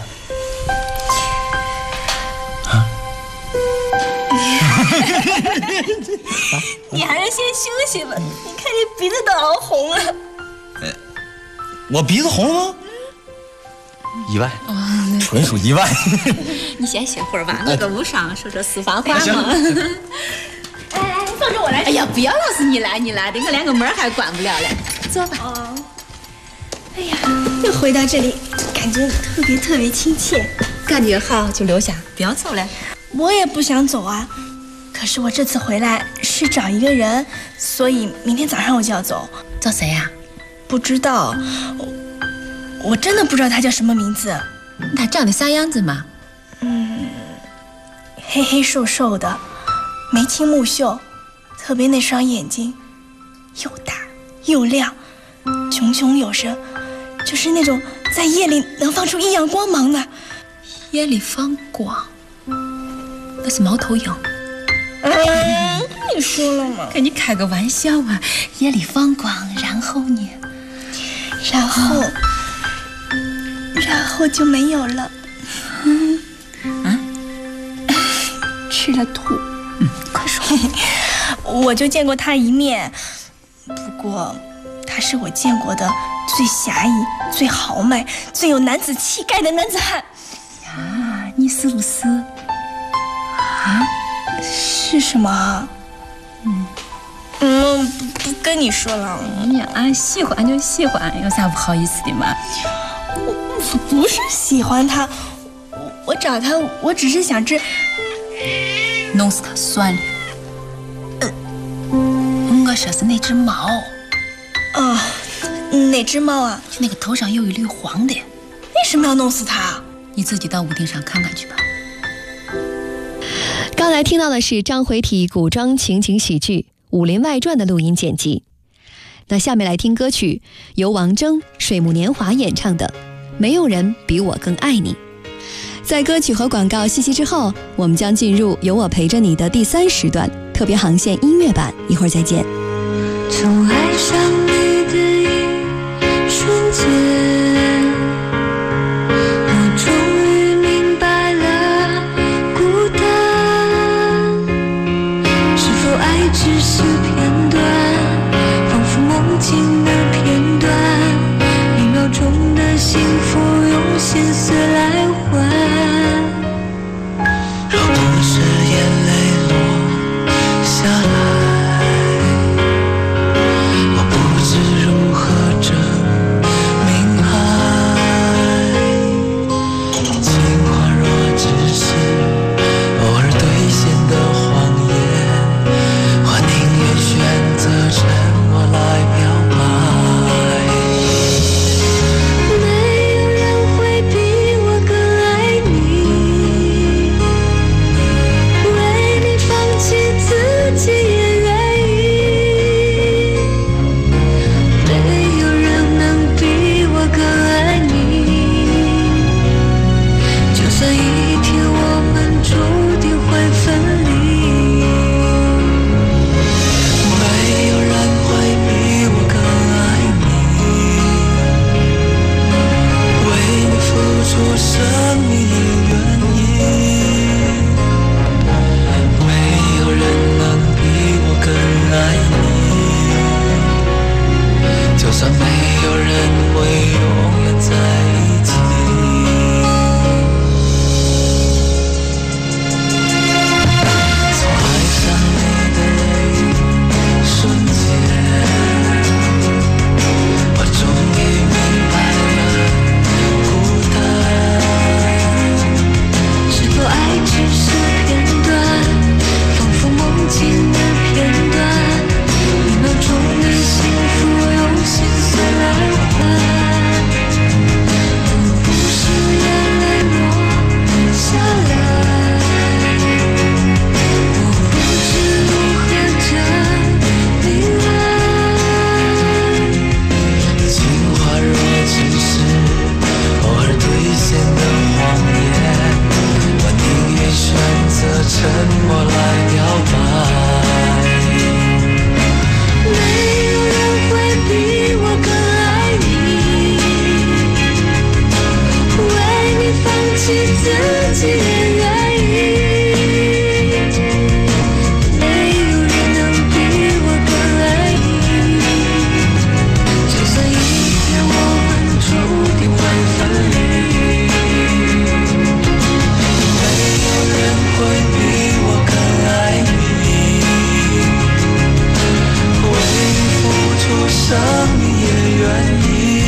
啊？ 你还是先休息吧，你看你鼻子都熬红了。 我鼻子红了吗？意外，纯属意外。 你先歇会儿吧，我跟无双说说私房话嘛。 来，放着我来。 哎呀，不要老是你来的，我连个门还关不了了。走吧。 哎呀，又回到这里，感觉特别亲切。 感觉好就留下，不要走了。 我也不想走啊，可是我这次回来是找一个人，所以明天早上我就要走。 找谁呀？ 不知道，我真的不知道他叫什么名字。 他长得啥样子嘛？ 黑黑瘦瘦的，眉清目秀，特别那双眼睛又大又亮，炯炯有神，就是那种在夜里能放出异样光芒的。 夜里放光，那是猫头鹰。 你说了吗？ 跟你开个玩笑啊！夜里放光，然后呢？ 然后就没有了。吃了吐。 快说。 我就见过他一面，不过他是我见过的最侠义、最豪迈、最有男子气概的男子汉。 呀，你是不是？ 是什么？不跟你说了。 呀，喜欢就喜欢，有啥不好意思的嘛？ 我不是喜欢他，我找他，我只是想弄死他算了。我说是那只猫。 哪只猫啊？ 就那个头上有一缕黄的。 为什么要弄死他？ 你自己到屋顶上看看去吧。 刚才听到的是章回体古装情景喜剧《武林外传》的录音剪辑。那下面来听歌曲，由王铮、水木年华演唱的《 没有人比我更爱你。在歌曲和广告信息之后，我们将进入有我陪着你的第3时段特别航线音乐版，一会儿再见。 从爱上你的一瞬间，我终于明白了孤单，是否爱只是片段，仿佛梦境的片段，1秒钟的幸福用心碎来换，若不是眼泪落下来，我不知如何证明爱。情话若只是偶尔兑现的谎言，我宁愿选择沉默来表白。没有人会比我更爱你，为你放弃自己也愿意。没有人能比我更爱你，就算一天我们注定会分离。没有人会比我更爱你，为你付出生命也愿意。没有人能比我更爱你，就算没有人会永远在一起。从爱上你的一瞬间，我终于明白了孤单，是否爱只是片段，仿佛梦境的片段，1秒钟的幸福用心碎来换。不是眼泪落下来，我不知如何证明爱。情话若只是偶尔兑现的谎言，我宁愿选择沉默来表白。没有人会比我更爱你，为你放弃自己也愿意。没有人能比我更爱你，就算一天我们注定会分离。没有人会比我更爱你，为你付出生命也愿意。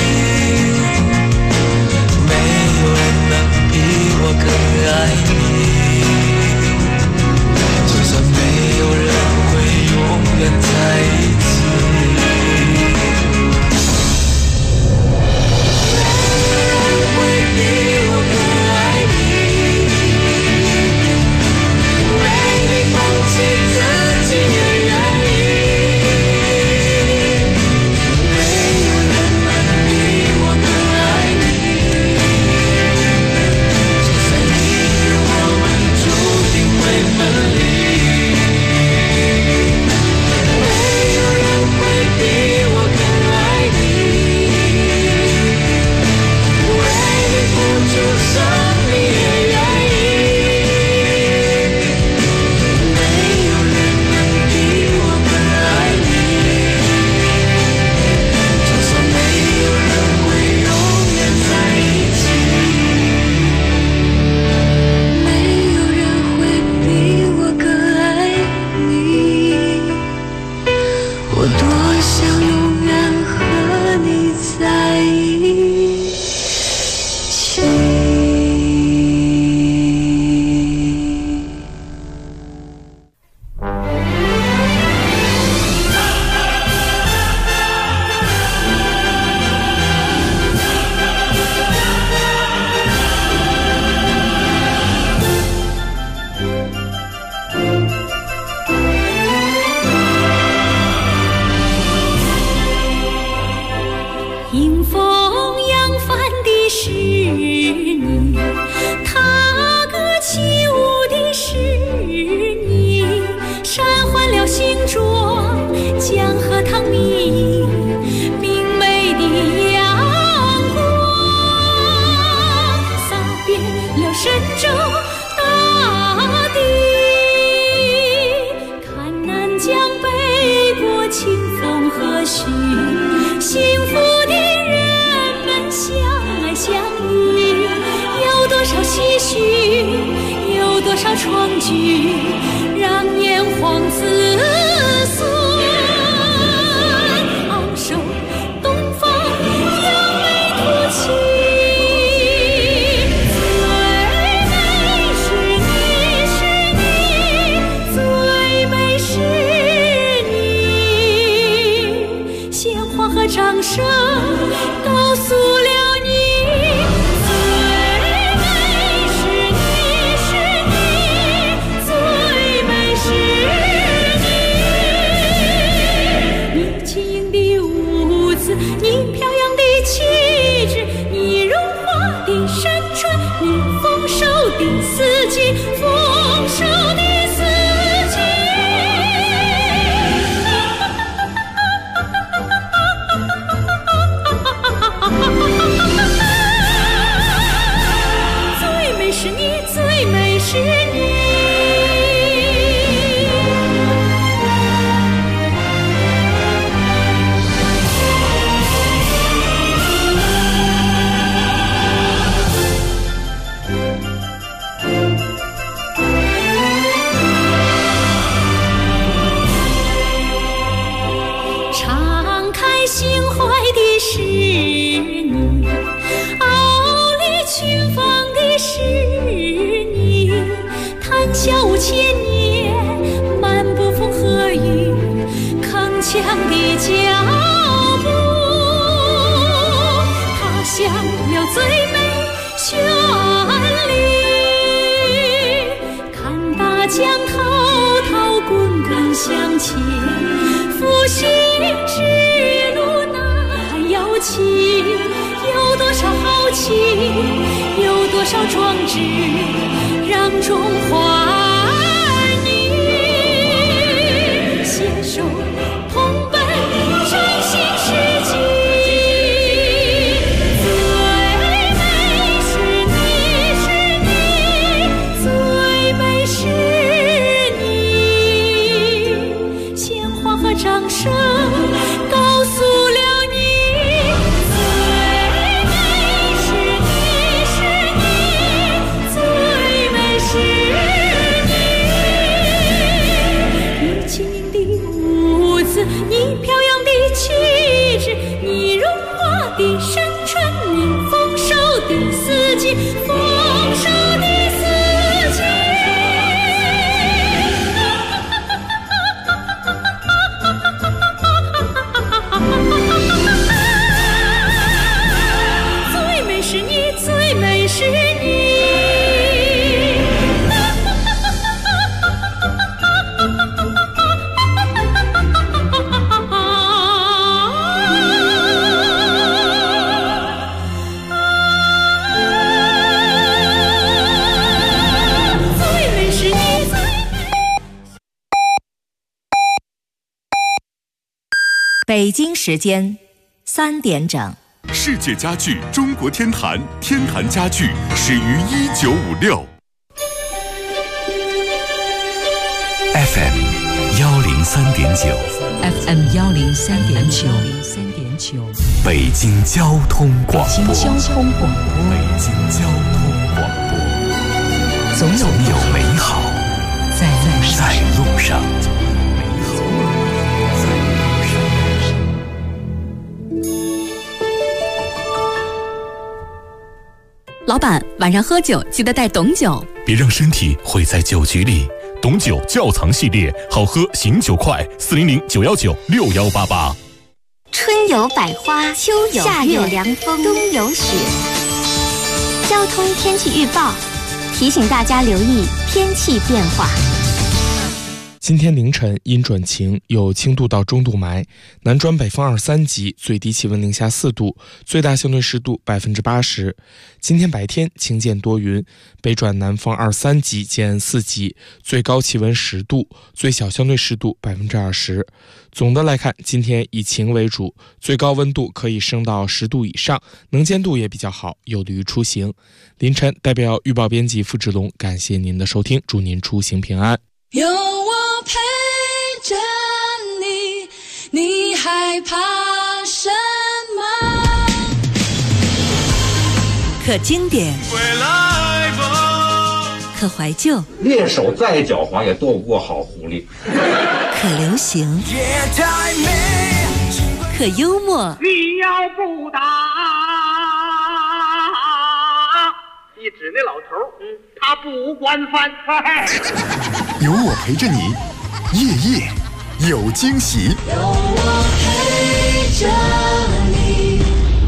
没有人能比我更爱你，就算没有人会永远在一起。没有人会比我更爱你，为你放弃自己也愿意。没有人能比我更爱你，就算一天我们注定会分离。没创举，让炎黄子孙昂首东方，扬眉吐气。最美是你，鲜花和掌声告诉了你。你飘扬的气质，你荣华的山川，你丰收的四季，丰收的四季。最美是你，最美是你。心怀的是你，傲立群芳的是你，谈笑5千年，漫步风和雨，铿锵的脚步，踏响了最美旋律，看大江滔滔滚滚向前，复兴之有多少豪情，有多少壮志，让中华儿女携手同奔崭新世纪。最美是你，是你，最美是你，鲜花和掌声告诉了你。你飘扬的气质，你荣华的山川，你丰收的四季，丰收的四季。最美是你，最美是你。 北京时间3点整。 世界家具中国天坛，天坛家具始于1956。 FM 103.9 FM 103.9 北京交通广播。 北京交通广播。 总有美好在路上。 老板，晚上喝酒记得带董酒， 别让身体毁在酒局里。董酒窖藏系列，好喝醒酒快，400-919-6188。 春有百花，秋有夏有凉风，冬有雪。交通天气预报提醒大家留意天气变化。 今天凌晨阴转晴，有轻度到中度霾，南转北风2、3级，最低气温零下4度，最大相对湿度80%。今天白天晴间多云，北转南风2、3级见4级，最高气温10度，最小相对湿度20%。总的来看，今天以晴为主，最高温度可以升到10度以上，能见度也比较好，有利于出行。凌晨代表预报编辑付志龙，感谢您的收听，祝您出行平安。 有我陪着你，你害怕什么？ 可经典， 可怀旧， 猎手再狡猾也躲不过好狐狸。 可流行，可幽默。 你要不打，一指那老头，他不惯犯。 有我陪着你，夜夜有惊喜。 有我陪着你。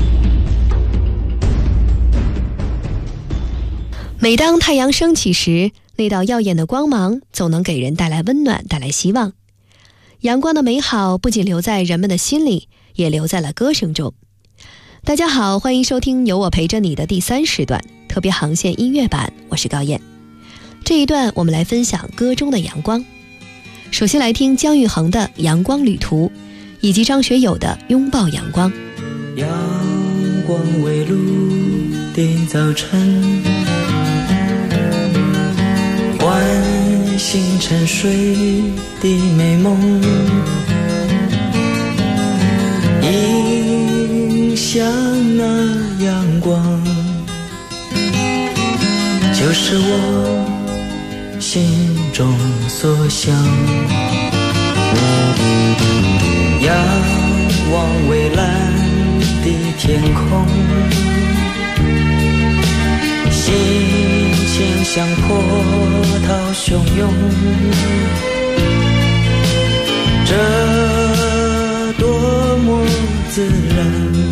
每当太阳升起时，那道耀眼的光芒总能给人带来温暖，带来希望。阳光的美好不仅留在人们的心里，也留在了歌声中。大家好，欢迎收听有我陪着你的第3时段特别航线音乐版，我是高燕。这一段我们来分享歌中的阳光。首先来听姜育恒的《阳光旅途》，以及张学友的《拥抱阳光》。 阳光为露的早晨，唤醒沉睡的美梦，迎向那阳光，就是我心中所想。仰望蔚蓝的天空，心情像波涛汹涌，这多么自然，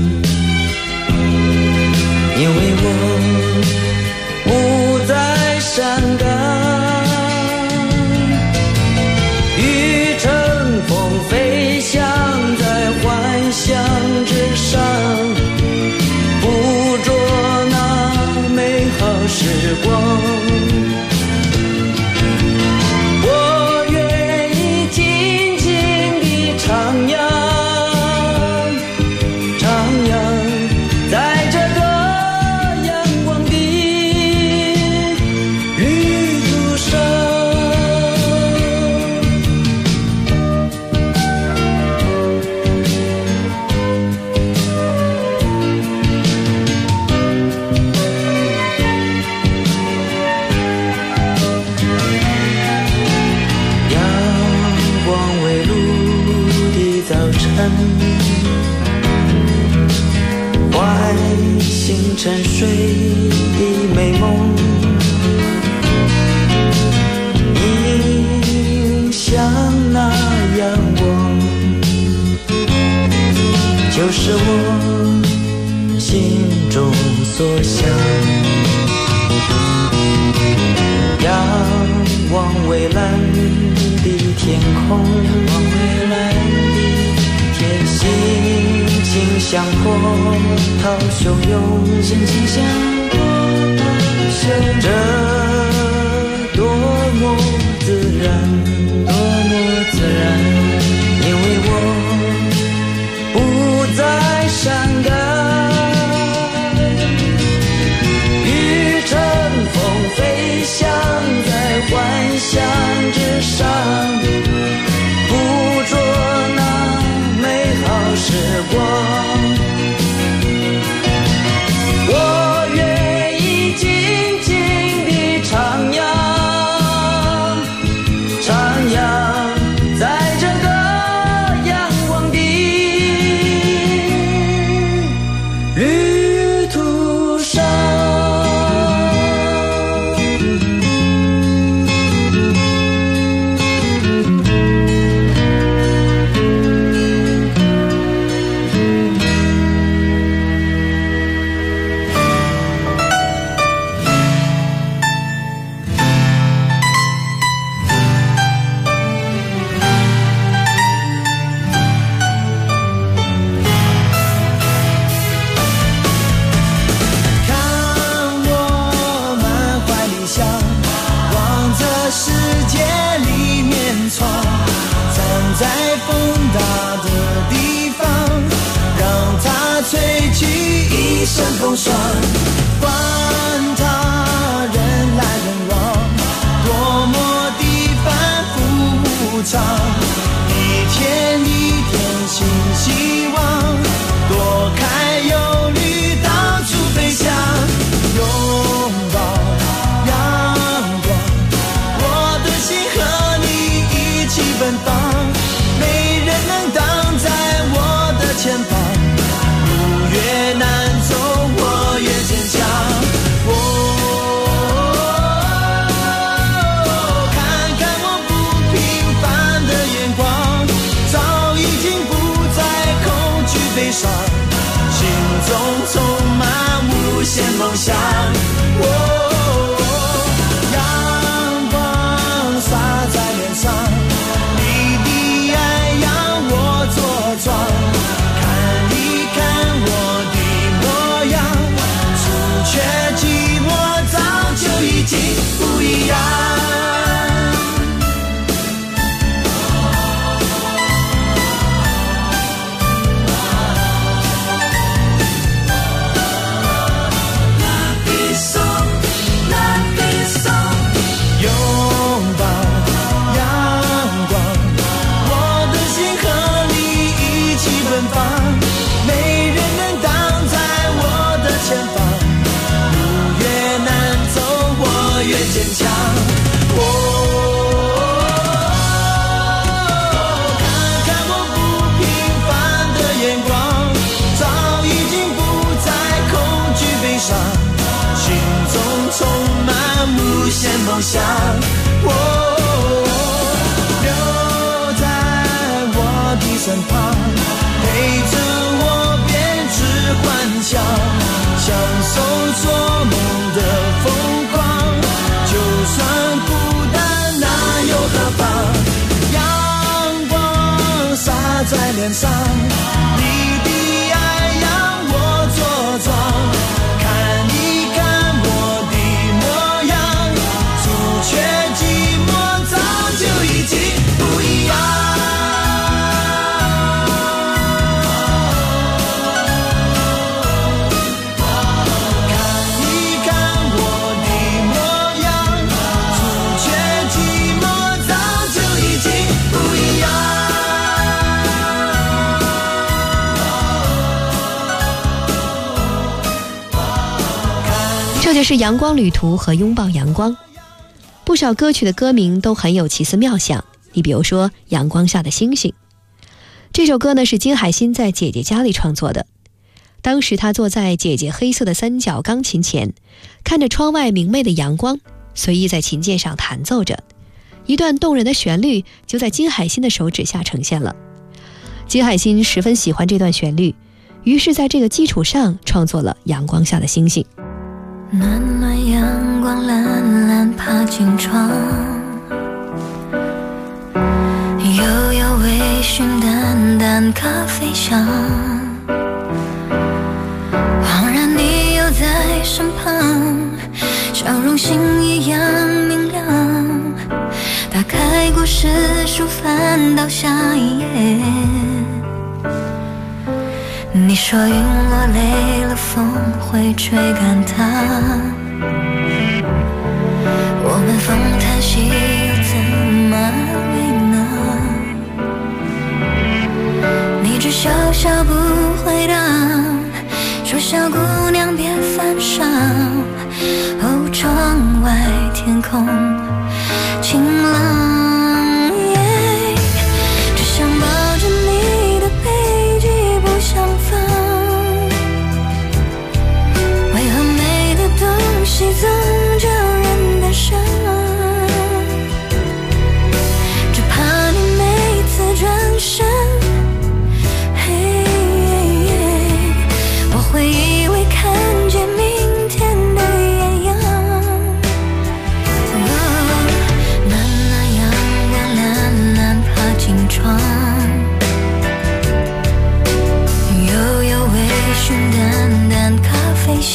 因为我不再伤感，与乘风飞翔在幻想之上，捕捉那美好时光。我愿意静静地徜徉，徜徉在这个阳光的旅途上。唤醒沉睡的美梦，迎向那阳光，就是我心中所想。仰望蔚蓝的天空，心情像波涛汹涌，这多么自然，因为我不再伤感，与乘风飞翔在幻想之上，捕捉那美好时光。我愿意静静地徜徉，徜徉在这个阳光的旅途上。风霜，管他人来人往，多么的反复无常，一天一天新希望，躲开忧虑，到处飞翔，拥抱阳光。 现梦想。留在我的身旁，陪着我编织幻想，享受做梦的疯狂。就算孤单，那又何妨？阳光洒在脸上，你的爱让我茁壮。看一看我的模样，除却寂寞，早就已经不一样。看一看我的模样，除却寂寞，早就已经不一样。 这就是阳光旅途和拥抱阳光。不少歌曲的歌名都很有奇思妙想，你比如说《阳光下的星星》。这首歌呢是金海心在姐姐家里创作的。当时他坐在姐姐黑色的三角钢琴前，看着窗外明媚的阳光，随意在琴键上弹奏着，一段动人的旋律就在金海心的手指下呈现了。金海心十分喜欢这段旋律，于是在这个基础上创作了《阳光下的星星》。 暖暖阳光蓝蓝爬进窗，悠悠微醺淡淡咖啡香，恍然你又在身旁，笑容星一样明亮。打开故事书翻到下一页，你说云落累了，风会吹干它。我们风叹息又怎么安慰呢？你只笑笑不回答，说小姑娘别犯傻。哦，窗外天空晴朗，只想抱着你的背脊不想放。为何美的东西总叫人感伤？只怕你每次转身，我会以为看见明天的艳阳。暖暖阳光蓝蓝爬进窗，悠悠微醺淡淡咖啡香，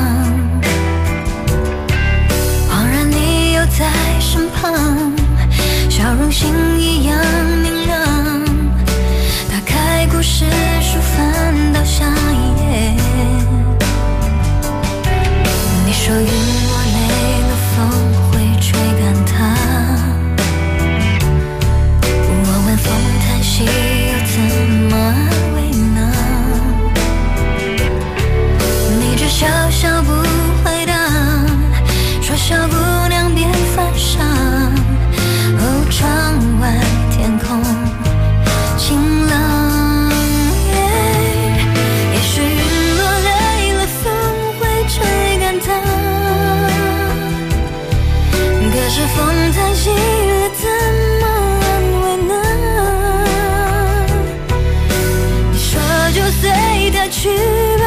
恍然你又在身旁，笑容星一样明亮。打开故事书翻到下一页，你说云落累了，风会吹干它。我问风叹息又怎么安慰呢？你只笑笑不回答，说小姑娘别犯傻。哦，窗外天空晴朗，也许云落累了，风会吹干它。可是风叹息了，怎么安慰呢？你说就随它去吧，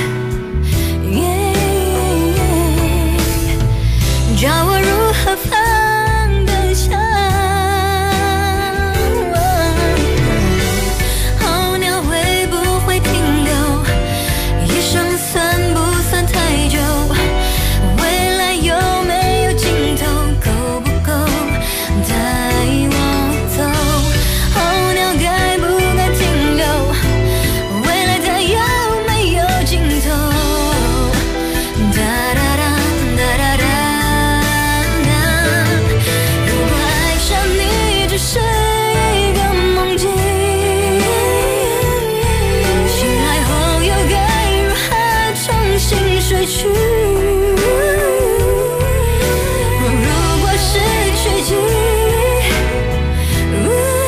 叫我如何放得下？候鸟会不会停留？一生算不算太久？未来有没有尽头？够不够带我走？候鸟该不该停留？未来它有没有尽头？哒哒哒哒哒哒。如果爱上你只是一个梦境，醒来后又该如何重新睡去？如果失去记忆，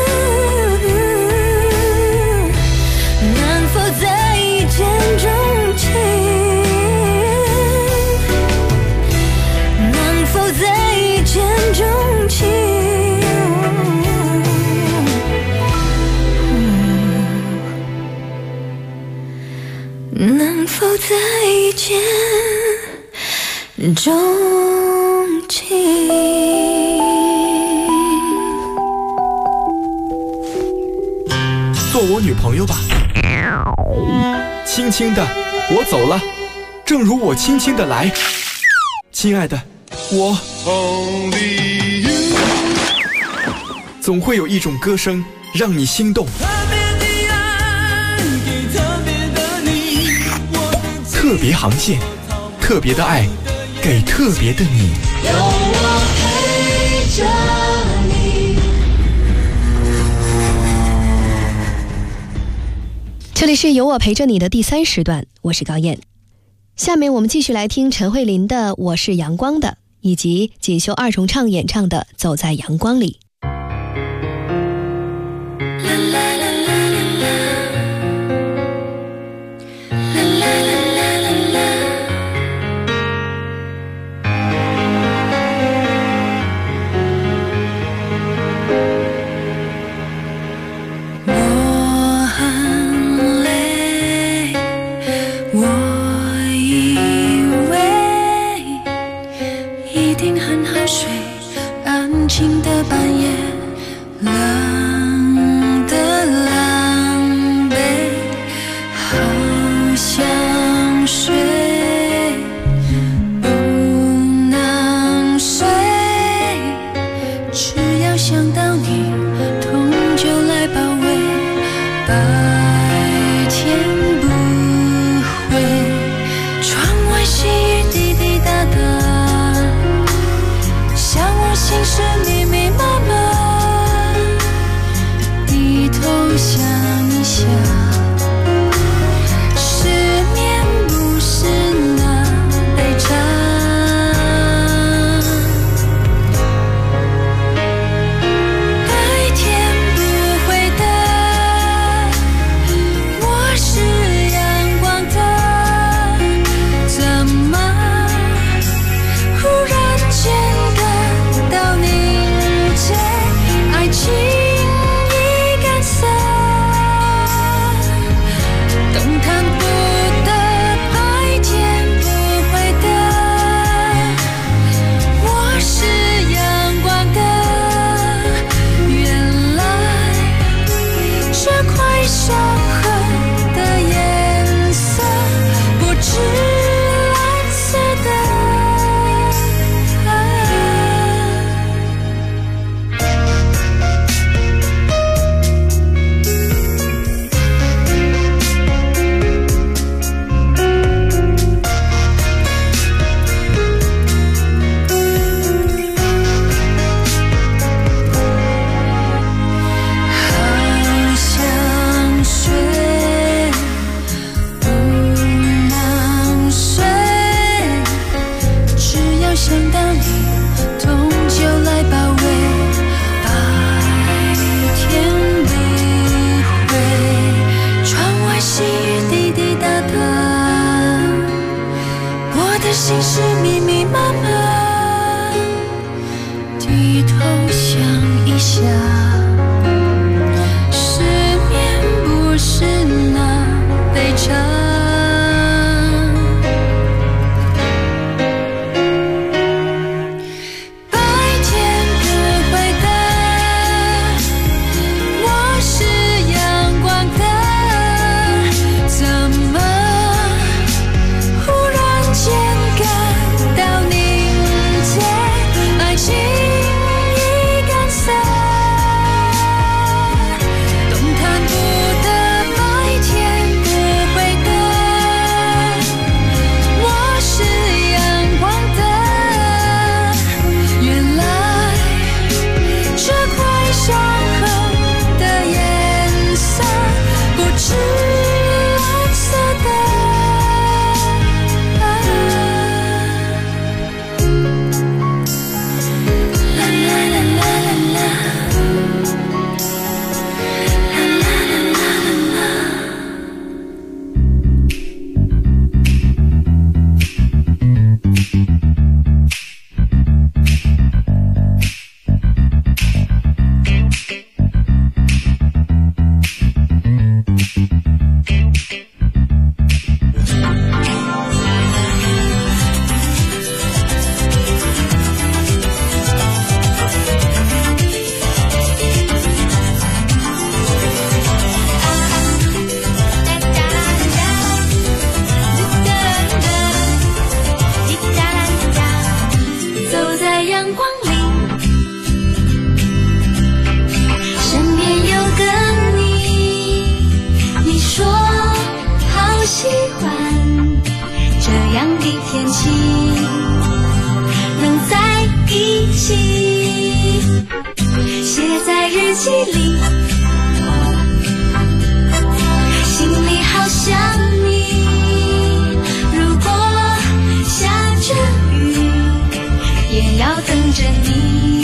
能否再一见钟情？能否再一再见钟情。 做我女朋友吧。轻轻的，我走了，正如我轻轻的来。亲爱的，我总会有一种歌声让你心动。特别航线，特别的爱，给特别的你。 有我陪着你。 这里是有我陪着你的第3时段，我是高燕。下面我们继续来听陈慧琳的《我是阳光的》，以及锦绣2重唱演唱的《走在阳光里》。 清的半夜，冷的狼狈，好想睡，不能睡，只要想到你，痛就来包围，白天不会，窗外细雨滴滴答答，像我心事密密麻麻，低头想一想，失眠不是那悲伤，白天不会的，我是阳光的，怎么忽然间到凝结，爱情已干涩，动弹不得，白天不会的，我是阳光的，原来这块伤痕的颜色不止蓝色的。想到你，痛就来包围，白天不会，窗外细雨滴滴答答，我的心事密密麻麻，低头想一想，失眠不是那悲伤。爱情已干涩。 记里，心里好想你。如果下着雨，也要等着你。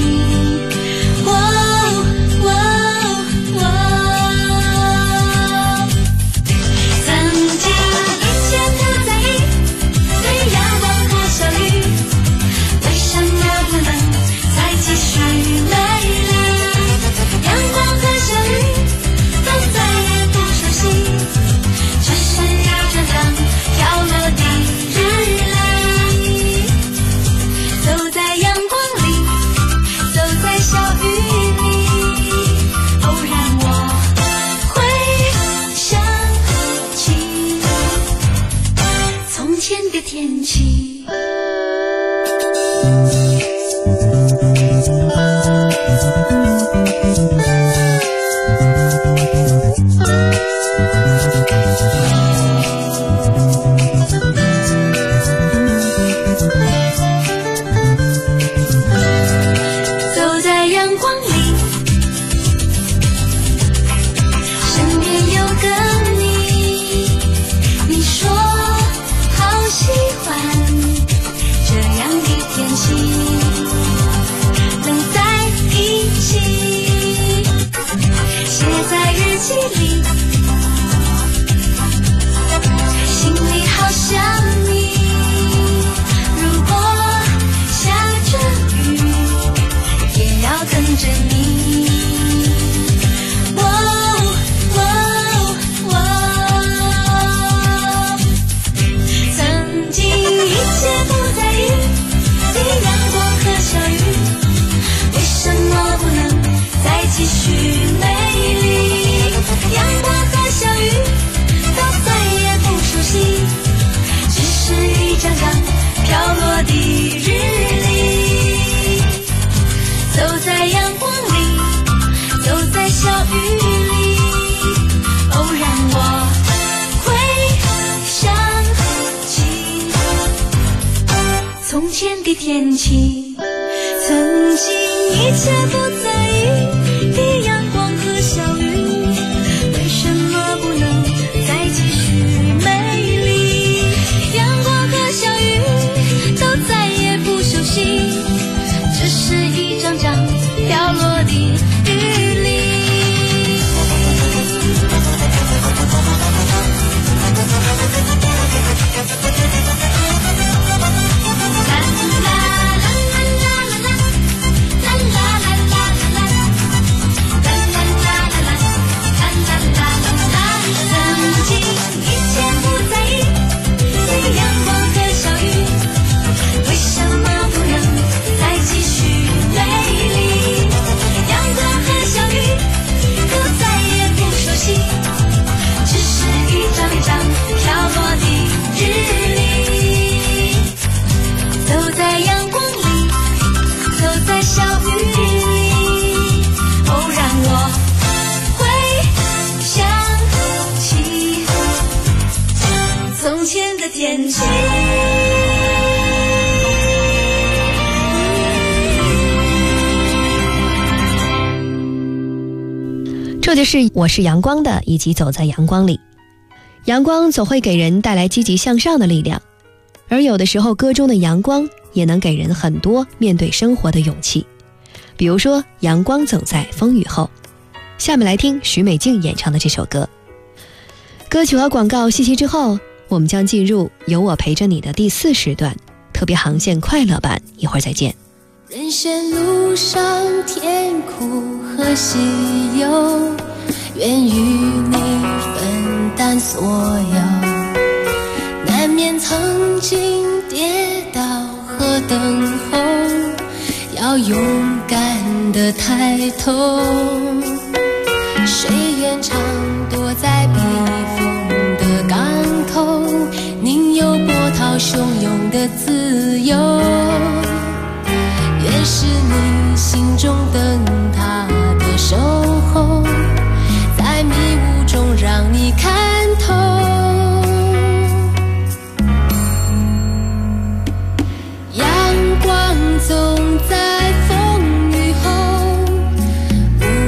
天气。走在阳光里，身边有个你，你说喜欢这样的天气，能在一起，写在日记里，心里好想你。如果下着雨，也要等着你。继续美丽，阳光和小雨都再也不熟悉，只是一张张飘落的日历。走在阳光里，走在小雨里，偶然我会想起从前的天气，曾经一切不在意的阳光和小雨，为什么不能再继续美丽？阳光和小雨都再也不熟悉，只是一张张飘落的日历。天气。 这就是我是阳光的，以及走在阳光里。阳光总会给人带来积极向上的力量，而有的时候歌中的阳光也能给人很多面对生活的勇气。比如说阳光总在风雨后。下面来听许美静演唱的这首歌。歌曲和广告信息之后，我们将进入有我陪着你的第4时段，特别航线快乐版，一会儿再见。 人生路上甜苦和喜忧，愿与你分担所有，难免曾经跌倒和等候，要勇敢地抬头。谁愿常躲在避风的港口，宁有波涛汹涌的自由。愿是你心中灯塔的守候，在迷雾中让你看透。阳光总在风雨后，无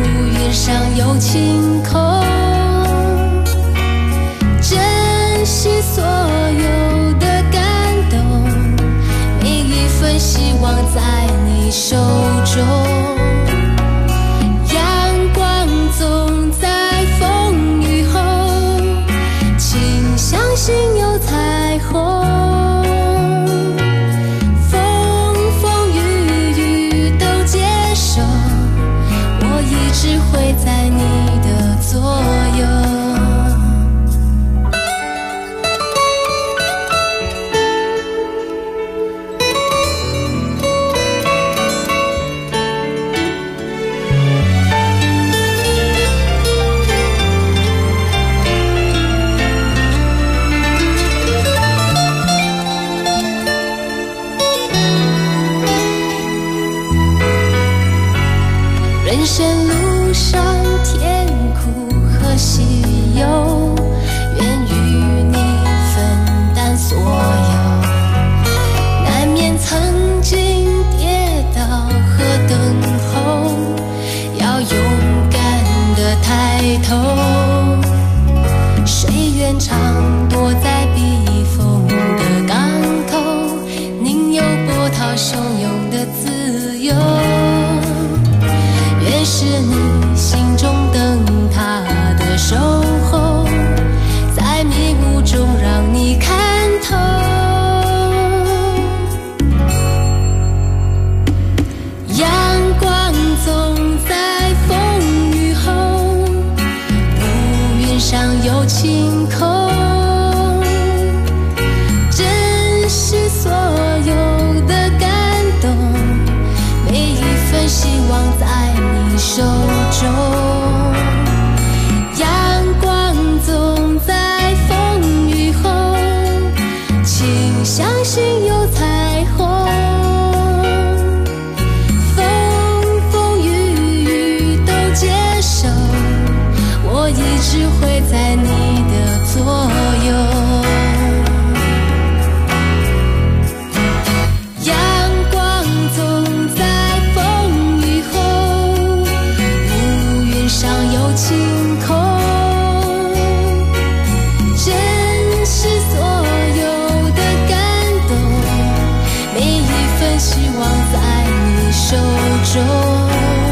中，阳光总在风雨后，请相信有彩虹。风风雨雨都接受，我一直会在你的左右。人生路上甜苦和喜忧，愿与你分担所有。难免曾经跌倒和等候，要勇敢地抬头。谁愿常躲在避风的港口，宁有波涛汹涌的自由。愿是你心中灯塔的守候，在迷雾中让你看透。阳光总在风雨后，乌云上有晴空。珍惜所有的感动，每一份希望在你手中。阳光总在风雨后，请相信有彩虹。风风雨雨都接受，我一直会在你的左右。阳光总在风雨后，乌云上有晴空。珍惜所有的感动，每一份希望在你手中。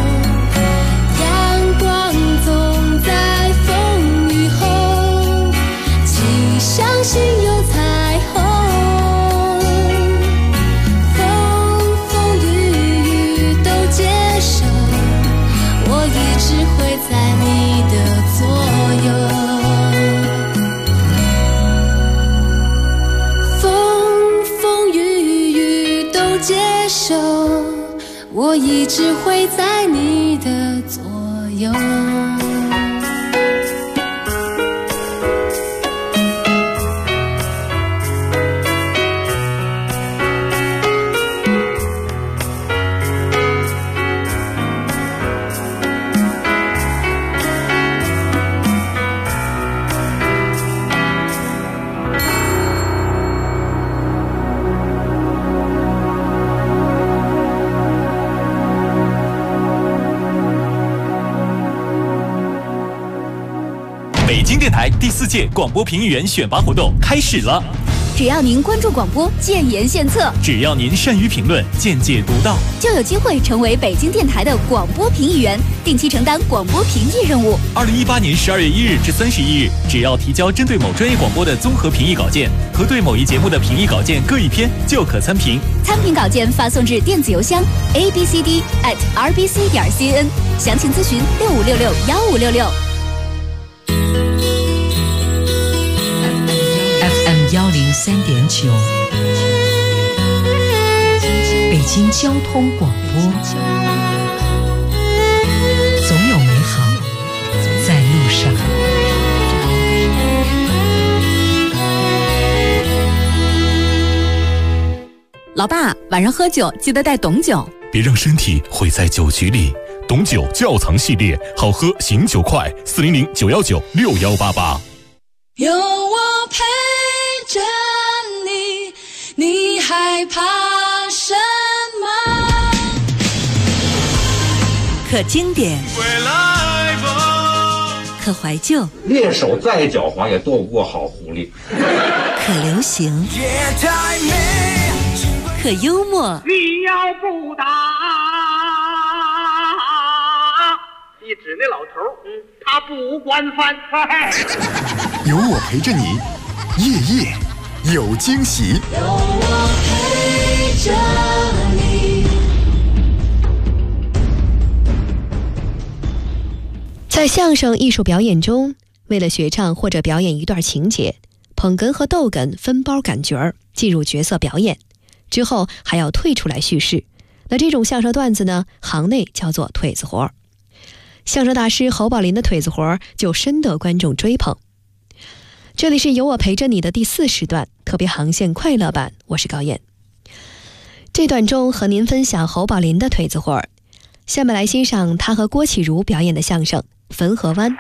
阳光总在风雨后，请相信有彩虹。风风雨雨都接受，我一直会在你的左右。风风雨雨都接受，我一直会在你的左右。 北京电台第4届广播评议员选拔活动开始了。 只要您关注广播，建言献策； 只要您善于评论，见解独到， 就有机会成为北京电台的广播评议员，定期承担广播评议任务。 2018年12月1日至31日，只要提交针对某专业广播的综合评议稿件和对某一节目的评议稿件各一篇，就可参评。 参评稿件发送至电子邮箱 abcd@rbc.cn， 详情咨询65661566。 FM103.9，北京交通广播，总有美好在路上。 老爸，晚上喝酒记得带董酒， 别让身体毁在酒局里。董酒窖藏系列，好喝醒酒快，400-919-6188。 有我陪着你，你害怕什么？ 可经典，可怀旧， 猎手再狡猾也斗不过好狐狸。 可流行，可幽默。 你要不打那老头他不无官翻。 有我陪着你，夜夜有惊喜。 有我陪着你。 在相声艺术表演中，为了学唱或者表演一段情节，捧哏和逗哏分包赶角儿，进入角色表演，之后还要退出来叙事。那这种相声段子呢，行内叫做腿子活。相声大师侯宝林的腿子活就深得观众追捧。这里是有我陪着你的第4时段特别航线快乐版，我是高燕。这段中和您分享侯宝林的腿子活，下面来欣赏他和郭启儒表演的相声《汾河湾》。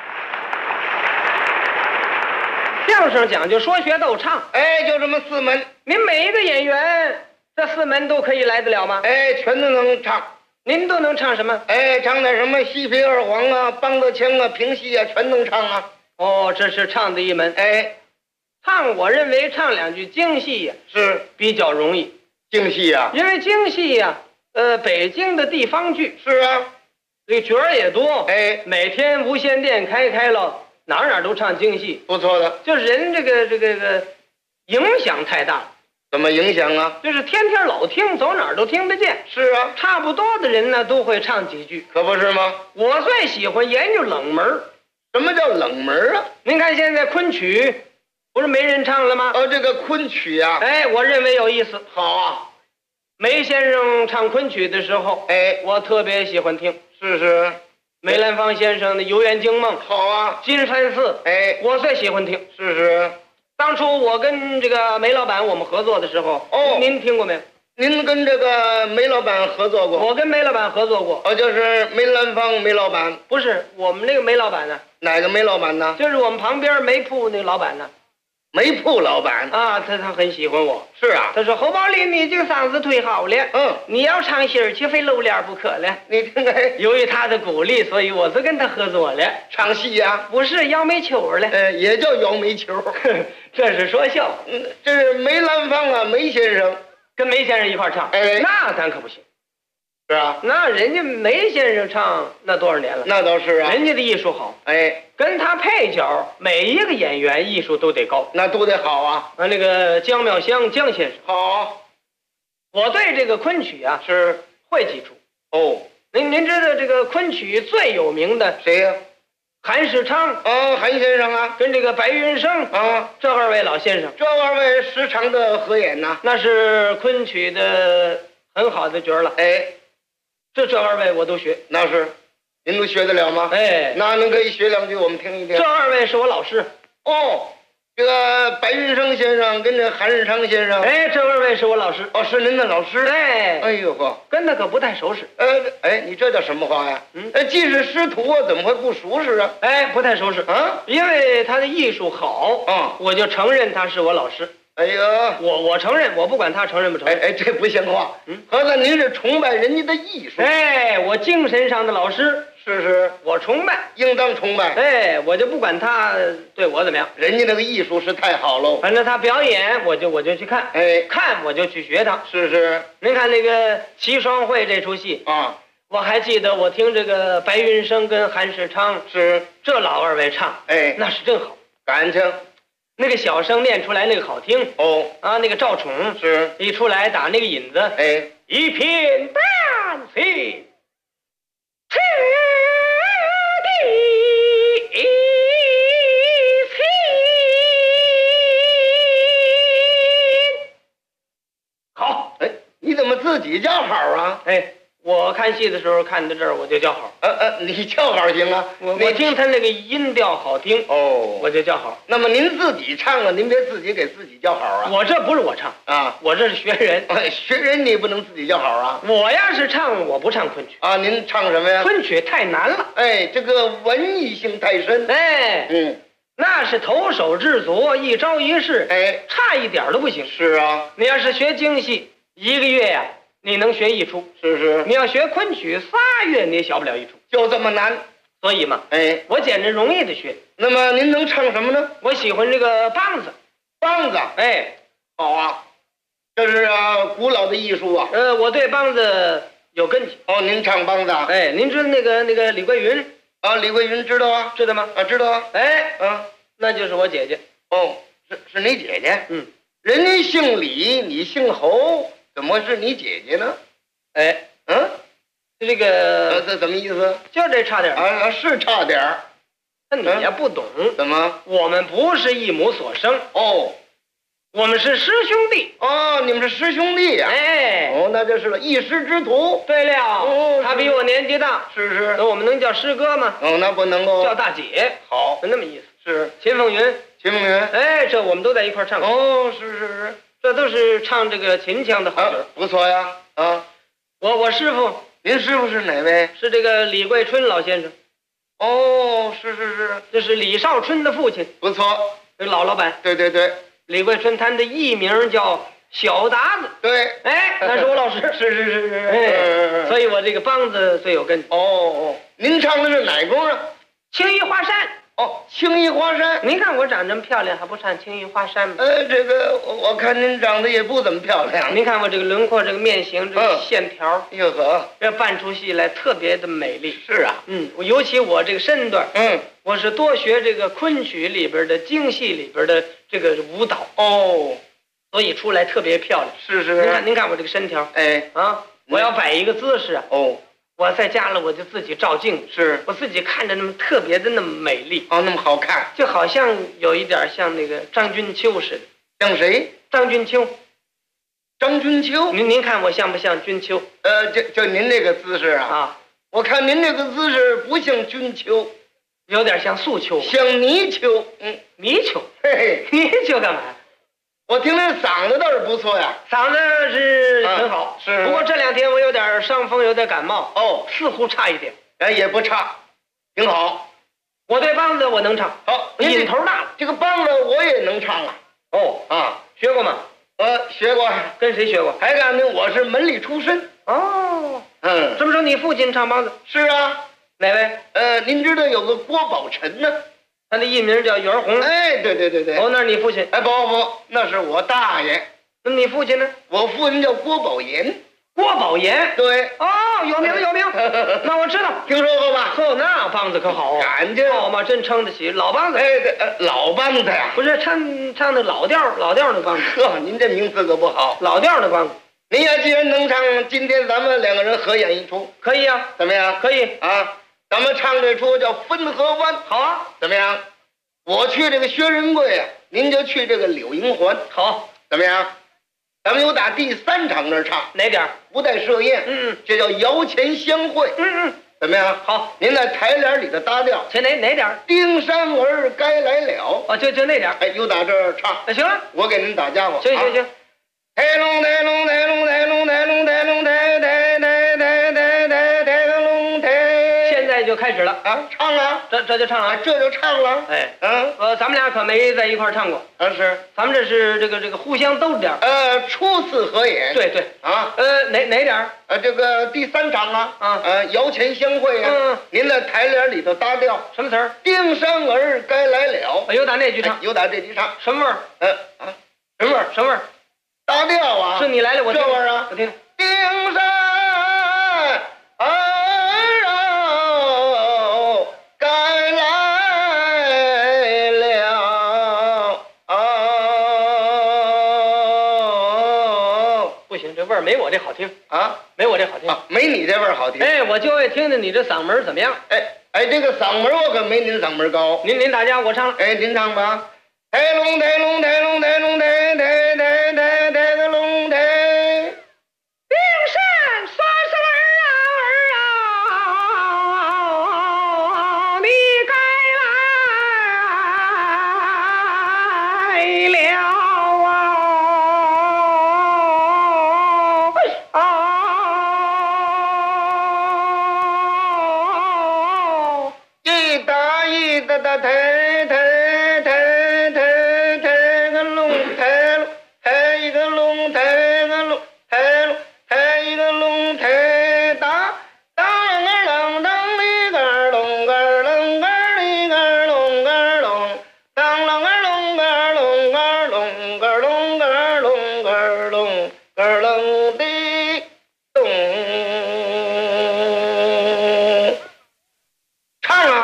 相声讲究说学逗唱，就这么4门。您每一个演员这4门都可以来得了吗？全都能唱。您都能唱什么？唱点什么西皮二黄啊、梆子腔啊、评戏啊，全能唱啊。哦，这是唱的一门。唱，我认为唱2句京戏呀，是比较容易。京戏啊，因为京戏呀，北京的地方剧是啊，这个角儿也多。每天无线电开了，哪儿都唱京戏，不错的。就是人这个影响太大了。怎么影响啊？就是天天老听，走哪儿都听得见。是啊，差不多的人呢都会唱几句，可不是吗？我最喜欢研究冷门。什么叫冷门啊？您看现在昆曲不是没人唱了吗？这个昆曲啊，我认为有意思。好啊，梅先生唱昆曲的时候，我特别喜欢听。是。梅兰芳先生的《游园惊梦》，好啊，《金山寺》，我最喜欢听。是。当初我跟这个梅老板我们合作的时候，您听过没有？您跟这个梅老板合作过？我跟梅老板合作过。就是梅兰芳梅老板？不是，我们那个梅老板呢？哪个梅老板呢？就是我们旁边煤铺那个老板呢。煤铺老板啊，他很喜欢我。是啊，他说侯宝林，你这个嗓子忒好了，你要唱戏儿，绝非露脸不可了。你听看，由于他的鼓励，所以我就跟他合作了。唱戏呀？不是，摇煤球了。也叫摇煤球。这是说笑。这是梅兰芳啊，梅先生跟梅先生一块唱。那咱可不行。是啊，那人家梅先生唱那多少年了？那倒是啊，人家的艺术好。跟他配角，每一个演员艺术都得高，那都得好啊。那个姜妙香姜先生好。我对这个昆曲啊是会记住。您知道这个昆曲最有名的谁呀？韩世昌韩先生啊，跟这个白云生这2位老先生，这2位时常的合演呐，那是昆曲的很好的角了。这2位我都学。那是，您都学得了吗？那您可以学2句我们听一听。这2位是我老师。这个白云生先生跟这韩世昌先生，这2位是我老师。是您的老师。哎呦呵，跟他可不太熟识。你这叫什么话呀？既是师徒啊，怎么会不熟识啊？不太熟识啊，因为他的艺术好我就承认他是我老师。我承认，我不管他承认不承认。这不像话。合着您是崇拜人家的艺术？我精神上的老师。是，我崇拜，应当崇拜。我就不管他对我怎么样，人家那个艺术是太好喽。反正他表演，我就去看，看我就去学他。是。您看那个《齐双会》这出戏啊，我还记得我听这个白云生跟韩世昌是这老2位唱，那是真好，感情。那个小声念出来那个好听那个赵宠是一出来打那个引子，一片丹青，赤地青。好，你怎么自己叫好啊？我看戏的时候看到这儿我就叫好。你叫好行啊？我听他那个音调好听我就叫好。那么您自己唱啊，您别自己给自己叫好啊。我这不是我唱啊，我这是学人。学人你不能自己叫好啊。我要是唱，我不唱昆曲啊。您唱什么呀？昆曲太难了。这个文艺性太深。那是投手制足，一招一式，差一点都不行。是啊，你要是学京戏，1个月呀。你能学1出，是。你要学昆曲3月，你也学不了1出，就这么难。所以嘛，我捡着容易的学。那么您能唱什么呢？我喜欢这个梆子。梆子，好啊，这是古老的艺术啊。我对梆子有根基。您唱梆子？您知道那个李桂云啊，李桂云知道啊？ 知道吗？ 啊，知道啊。 哎，那就是我姐姐。 哦，是你姐姐？人家姓李，你姓侯，怎么是你姐姐呢？ 哎，这个这怎么意思？ 就这差点啊，是差点儿。 那你也不懂。 怎么？ 我们不是一母所生。 哦。 我们是师兄弟哦，你们是师兄弟呀？ 哎， 哦，那就是了，一师之徒。 对了， 哦， 他比我年纪大， 是， 那我们能叫师哥吗？ 哦，那不能够。 叫大姐。 好， 那么意思。 是秦凤云，哎，这我们都在一块唱。 哦，是， 这都是唱这个秦腔的好曲， 不错呀。啊， 我师傅， 您师傅是哪位？ 是这个李桂春老先生。 哦，是， 这是李少春的父亲。 不错， 这老板。 对。 李桂春，他的艺名叫小达子。 对， 哎，那是我老师。 是。 哎，所以我这个梆子最有根。 哦，您唱的是哪宫啊？ 青衣花山。 哦，青衣花山。 您看我长这么漂亮，还不唱青衣花山吗？ 这个我看您长得也不怎么漂亮。 您看我这个轮廓，这个面型，这个线条， 哟呵， 这扮出戏来特别的美丽。 是啊， 尤其我这个身段，我是多学这个昆曲里边的京戏里边的这个舞蹈哦， 所以出来特别漂亮。 是。 您看我这个身条， 哎啊，我要摆一个姿势啊。 哦。 我在家了，我就自己照镜， 是我自己看着那么特别的那么美丽哦，那么好看， 就好像有一点像那个张君秋似的。 像谁？ 张君秋。 张君秋？ 您看我像不像君秋？ 就您这个姿势啊，我看您这个姿势不像君秋， 有点像素秋， 像泥鳅。 泥鳅， 嘿， 泥鳅干嘛？ 我听这嗓子倒是不错呀， 嗓子是很好， 是。 不过这2天我有点伤风，有点感冒，似乎差一点。 也不差，挺好。 我对梆子我能唱， 好， 瘾头大了。 这个梆子我也能唱啊。 哦啊，学过吗？ 学过。 跟谁学过？ 还告诉你，我是门里出身。 哦，这么说你父亲唱梆子？ 是啊。 哪位？ 您知道有个郭宝臣呢？ 他的艺名叫袁弘。 哎，对。 哦，那是你父亲？ 哎，不，那是我大爷。 那你父亲呢？ 我父亲叫郭宝言。 郭宝言？ 对。 哦，有名。那我知道， 听说过吧？ 呵，那梆子可好啊！ 感觉好嘛，真撑得起老梆子。 哎，老梆子呀， 不是唱的老调的梆子。 呵，您这名字可不好。 老调的梆子。 您呀，既然能唱，今天咱们2个人合演一出， 可以啊？ 怎么样？ 可以啊，咱们唱这出叫《汾河湾》。 好啊， 怎么样？我去这个薛仁贵啊，您就去这个柳营环。 好， 怎么样？咱们有打第3场那儿唱， 哪点？ 不带设宴，这叫摇钱相会，怎么样？ 好， 您在台联里头搭调， 哪点？ 丁山儿该来了， 就那点。 哎，有打这儿唱， 行了， 我给您打家伙。 行。 抬龙抬龙抬龙抬龙抬龙抬龙抬抬抬抬抬抬个龙抬。 现在就开始了啊，唱啊， 这就唱啊， 这就唱了。 哎，咱们俩可没在一块唱过。 是， 咱们这是这个互相兜着点。 初次合演。对啊， 哪点？ 这个第3场啊，摇钱相会啊。您在台联里头搭调， 什么词儿？ 丁山儿该来了。 有打那句唱， 有打这句唱， 什么味儿？ 什么味儿？ 什么味儿？ 搭调啊！ 是你来了，我这味儿啊！ 我听。 丁山儿该来了。 不行，这味儿没我这好听啊！ 没我这好听啊！没你这味儿好听。 哎，我就爱听听你这嗓门怎么样？ 哎，这个嗓门我可没您嗓门高。 您打家，我唱了。 哎，您唱吧。抬龙抬龙抬龙抬龙抬抬抬抬抬个龙抬。 丁山三十儿你该来了一打一打打抬抬。唱啊！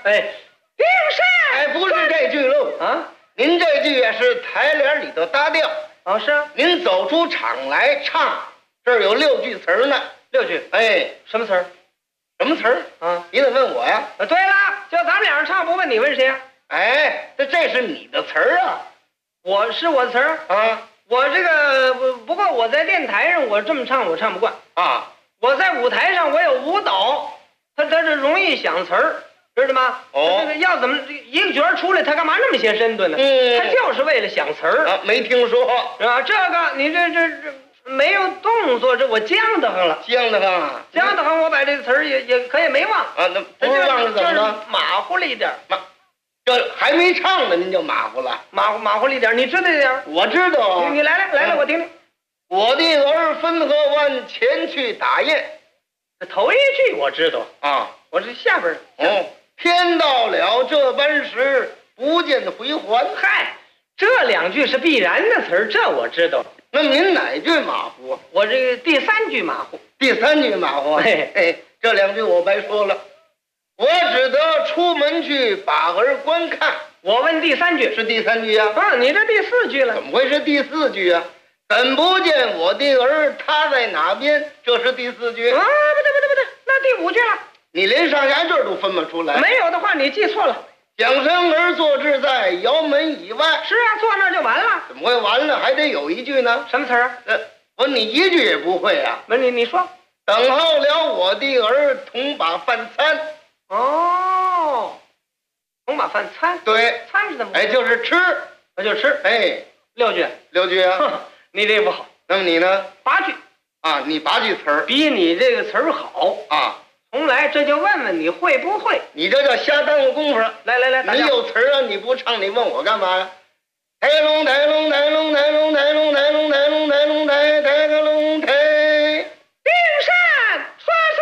丁山，哎，不是这句喽啊，您这句也是台联里头搭调。哦，是啊。您走出场来唱，这儿有6句词儿呢。6句？哎，什么词儿？什么词儿？啊，你得问我呀。对了，就咱们俩人唱，不问你问谁呀？哎，这是你的词儿啊。我是我的词儿啊。我这个不过我在电台上我这么唱我唱不惯啊。我在舞台上我有舞蹈，他这容易想词儿。知道吗？哦，这个要怎么一个角出来，他干嘛那么些身段呢？他就是为了想词儿啊。没听说是吧？这个你这没有动作，这我僵得慌了。僵得慌啊！僵得慌，我把这个词儿也可以没忘啊。那不是忘了怎么了？马虎了一点。这还没唱呢，您就马虎了？马虎了一点，你知道一点？我知道。你来了，我听听。我的儿分河湾前去打雁，这头一句我知道啊。我这下边哦。天到了这般时，不见回还。嗨，这2句是必然的词儿，这我知道。那么您哪句马虎？我这个第3句马虎。第3句马虎？这2句我白说了。我只得出门去把儿观看。我问第3句是第3句呀？啊，你这第4句了。怎么会是第4句啊？怎不见我的儿他在哪边？这是第4句。啊，不对，那第5句了。你连上下句都分不出来。没有的话，你记错了。蒋生儿坐置在窑门以外。是啊，坐那儿就完了。怎么会完了？还得有一句呢。什么词儿？我你一句也不会啊。那你说。等候了我的儿同把饭餐。哦，同把饭餐。对，餐是怎么？哎，就是吃，那就吃。哎，6句啊。你这不好。那么你呢？8句。啊，你8句词儿，比你这个词儿好啊。重来，这就问问你会不会？你这叫瞎耽误功夫。来，你有词儿啊，你不唱，你问我干嘛呀？抬龙抬龙抬龙抬龙抬龙抬龙抬龙抬龙抬抬个龙抬。丁山说是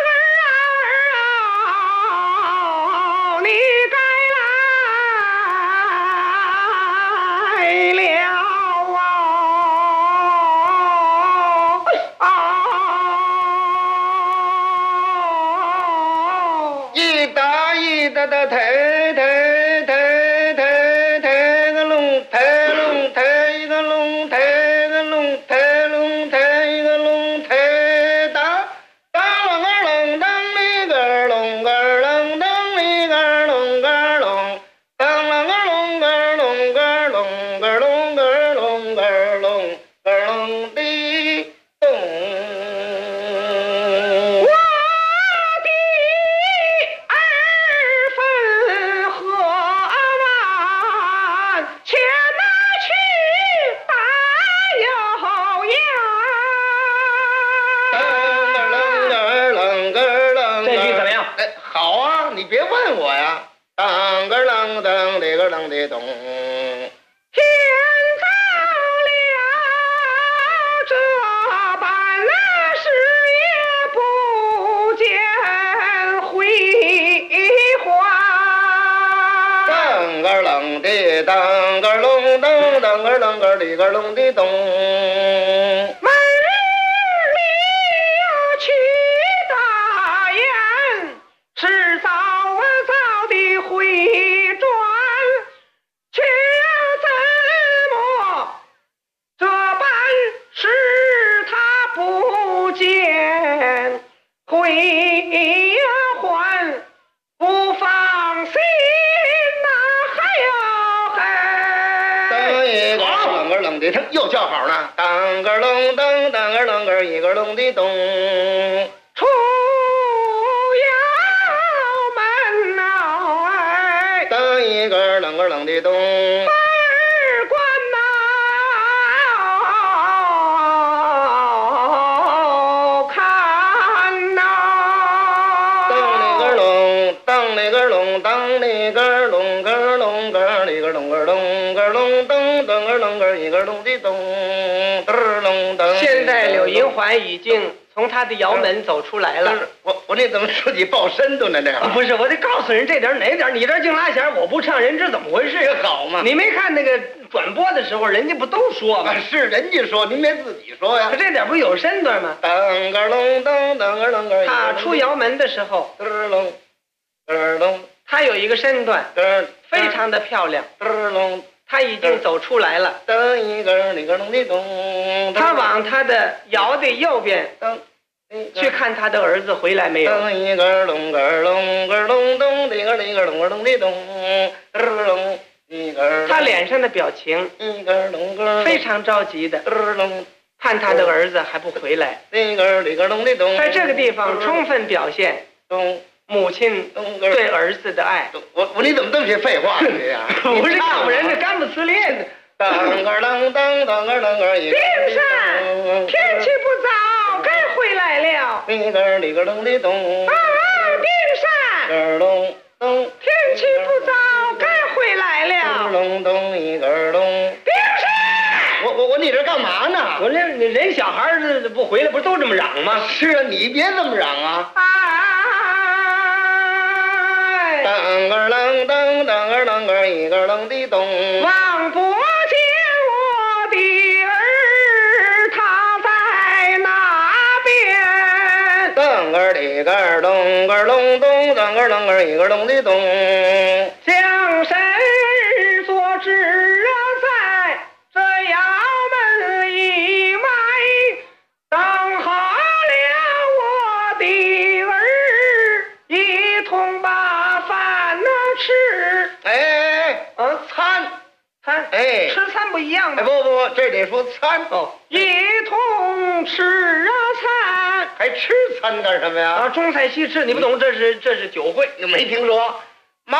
儿啊，你该来了的抬个龙，抬龙抬一个龙，抬个龙抬龙抬一个龙，抬当啷个啷当里个龙个啷当里个龙个龙，当啷个龙个龙个龙个龙个龙个龙个龙的咚。你别问我呀，当个啷当这个啷的咚，天到了这般那时也不见回还。当个啷的当个隆当，当个啷个里个隆的咚。又叫好呢，当个隆当，当个啷个一个隆的咚，出窑门呐，哎，当一个啷个啷的咚，二关呐，看呐，当那个隆，当那个隆，当那个隆个隆个里个隆个隆个隆咚咚个隆个一个隆的咚。现在柳银环已经从他的窑门走出来了。我那怎么自己抱身段呢？这不是，我得告诉人这点哪点，你这净拉弦，我不唱，人知怎么回事也好嘛。你没看那个转播的时候，人家不都说吗？是人家说，您别自己说呀。这点不有身段吗？当个隆当，当个啷个。他出窑门的时候，咚咚咚，他他有一个身段，非常的漂亮。他已经走出来了。他往他的窑的右边去看他的儿子回来没有。他脸上的表情非常着急的，看他的儿子还不回来。在这个地方充分表现母亲对儿子的爱。 你怎么这么些废话呢？ 不是让人家干不呲咧的。 叮山，天气不早，该回来了。叮山，天气不早，该回来了。叮山， 你这干嘛呢？ 我这人小孩不回来，不都这么嚷吗？ 是啊，你别这么嚷啊！噔个楞噔，噔个楞个一个楞的咚。 望不见我的儿，他在哪边？ 噔个里个咚个隆咚，噔个楞个一个隆的咚。 将身所指在这衙门一迈，等好了我的儿，一同把饭吃。餐，吃餐不一样吗？ 不，这得说餐一同吃餐， 还吃餐干什么呀？ 中菜西吃，你不懂，这是酒会， 你没听说？马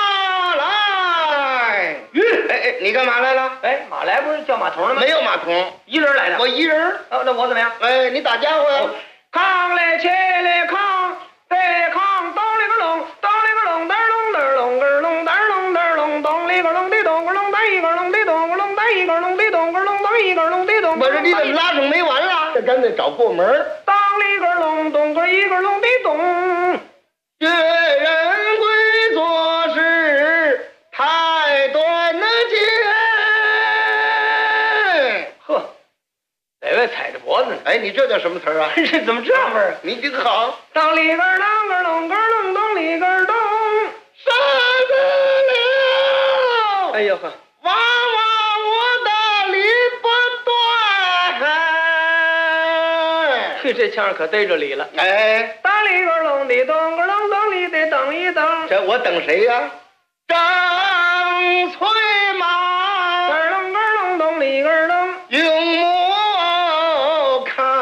来，你干嘛来了？ 马来不是叫马童了吗？ 没有马童， 一人来的。 我一人。 那我怎么样？ 你打家伙呀？ 扛来起来扛，再扛咚里个隆，咚里个隆嘚隆嘚隆个隆嘚隆嘚隆，咚里个隆的咚个隆嘚一个隆的咚个隆嘚一个隆的咚个隆嘚一个隆的咚。 我说你怎么拉上没完了？这干脆找过门。 咚里个隆咚个一个隆的咚。 学人归做事太短了见。 呵，哪位踩着脖子呢？ 你这叫什么词儿啊？ 这怎么这味儿？ 你这个好。 当里个啷个隆个隆咚里个咚， 杀得了。 哎呦呵， 往往我大理不断。 嘿，这腔可逮着理了。当里个隆的咚个隆咚里得等一等。 这我等谁呀？张翠马。 个隆个隆咚里个咚， 用目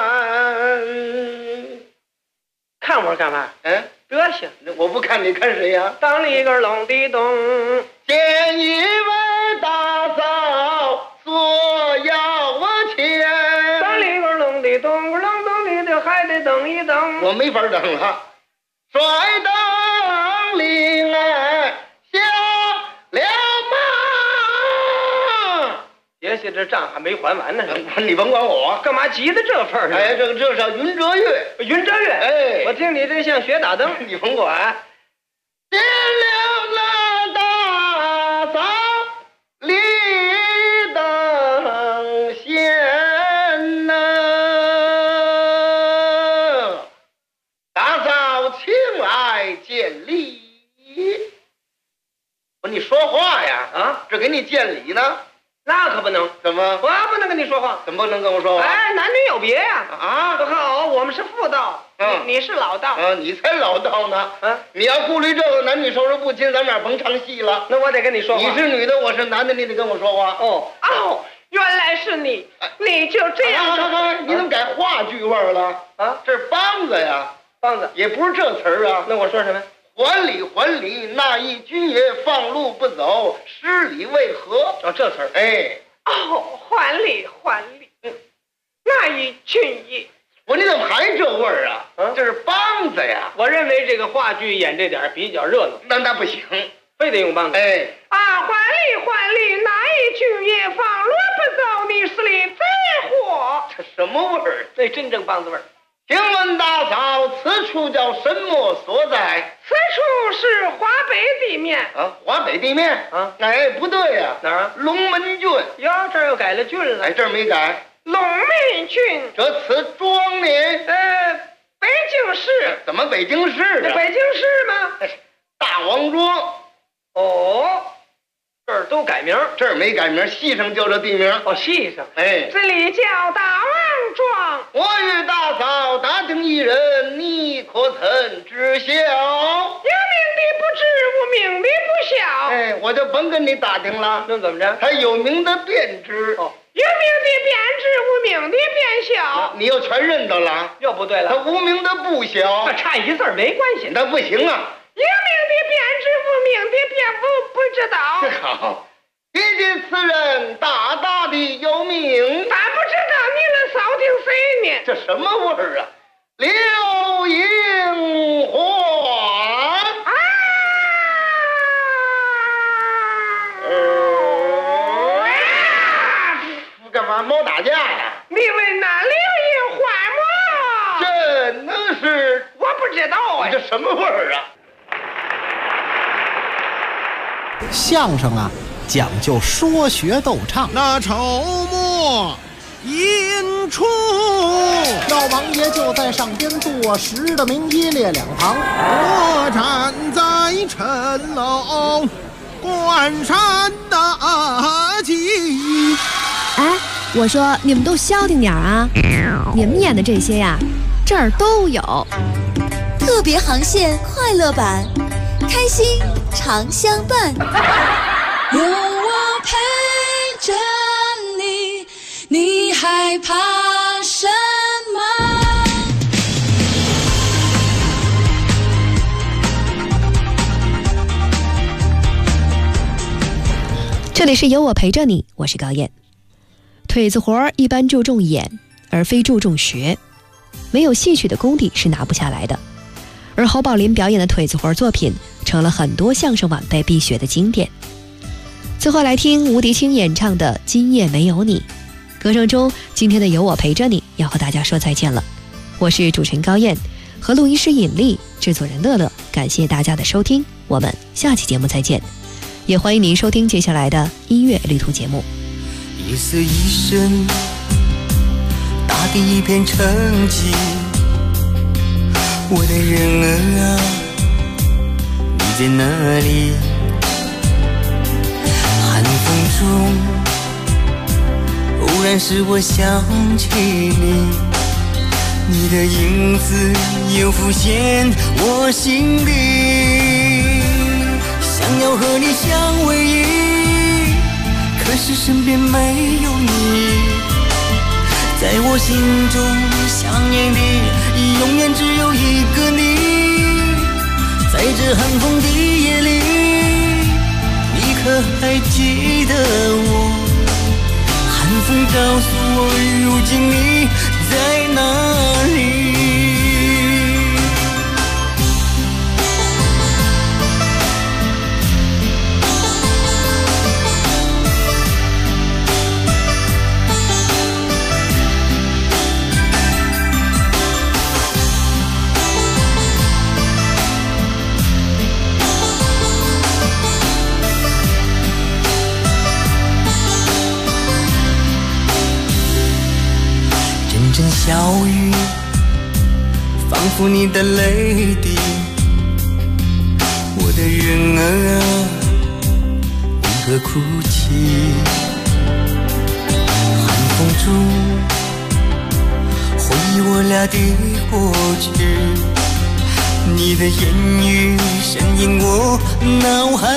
看我干嘛？德行。 我不看你看谁呀？ 当里个隆的咚， 见一位大嫂索要我钱。 当里个隆的咚个隆咚里的还得等一等。 我没法等了。摔灯里下了马。 爷爷这账还没还完呢， 你甭管我， 干嘛急得这份儿上？ 这是云遮月， 云遮月。我听你这像学打灯， 你甭管。见了那大嫂李登贤呐，大嫂请来见礼。我说你说话呀？这给你见礼呢。 那可不能。 怎么？ 我不能跟你说话。 怎么不能跟我说话？ 男女有别呀。好，我们是妇道，你是老道。 你才老道呢。你要顾虑这个男女授受不亲，咱们俩甭唱戏了。 那我得跟你说话。 你是女的，我是男的，你得跟我说话。 原来是你，你就这样。 你怎么改话剧味儿了？这是梆子呀， 梆子也不是这词儿啊。 那我说什么？ 还礼还礼，那一君爷放路不走，失礼为何？ 这词儿。还礼还礼。那一君爷， 你怎么还这味儿啊？这是梆子呀。 我认为这个话剧演这点比较热闹。 那不行， 非得用梆子。还礼还礼，那一君爷放路不走，你是里贼货。 这什么味儿？ 这真正梆子味儿。 请问大嫂，此处叫什么所在？ 此处是华北地面。 华北地面。不对呀。 哪儿？ 龙门郡。 哟，这儿又改了郡了。 这儿没改。 龙门郡。 这此庄年？ 北京市。 怎么北京市啊？ 北京市吗？ 大王庄。 哦，这儿都改名， 这儿没改名，戏上叫这地名。 哦，戏上， 哎， 这里叫大王庄。 我与大嫂打听一人，你可曾知晓？ 有名的不知，无名的不晓。 哎，我就甭跟你打听了。 那怎么着？ 他有名的便知。 哦，有名的便知，无名的便晓。 你又全认得了？ 又不对了。 他无名的不晓。 那差一字没关系。 那不行啊。 有名的便知，无名的便不知道。 这好，毕竟此人大大的有名。 咱不知道你能扫听谁呢？ 这什么味儿啊？刘英华。干嘛猫打架呀？ 你问那刘英华吗？ 这能是？ 我不知道啊。 这什么味儿啊？ 相声啊，讲究说学逗唱。 那筹末引出， 老王爷就在上边坐实的名一列两旁， 我站在城楼观山大吉。 哎，我说你们都消停点啊！你们演的这些呀，这儿都有。 特别航线快乐版，开心常相伴。 有我陪着你，你害怕什么？ 这里是有我陪着你，我是高燕。腿子活一般注重演，而非注重学，没有戏曲的功底是拿不下来的。而侯宝林表演的腿子活作品成了很多相声晚辈必学的经典。最后来听吴迪清演唱的《今夜没有你》。歌声中，今天的有我陪着你要和大家说再见了。我是主持人高燕，和录音师尹丽，制作人乐乐，感谢大家的收听，我们下期节目再见。也欢迎您收听接下来的音乐旅途节目。 夜色已深，大地一片沉寂，我的人儿啊，你在哪里？寒风中，忽然使我想起你，你的影子又浮现我心底，想要和你相偎依，可是身边没有你，在我心中想念的永远只有一个你，在这寒风的夜里，你可还记得我？寒风告诉我，如今你在哪里？阵阵小雨，仿佛你的泪滴，我的人儿啊，为何哭泣？寒风中，回忆我俩的过去，你的言语深印我脑海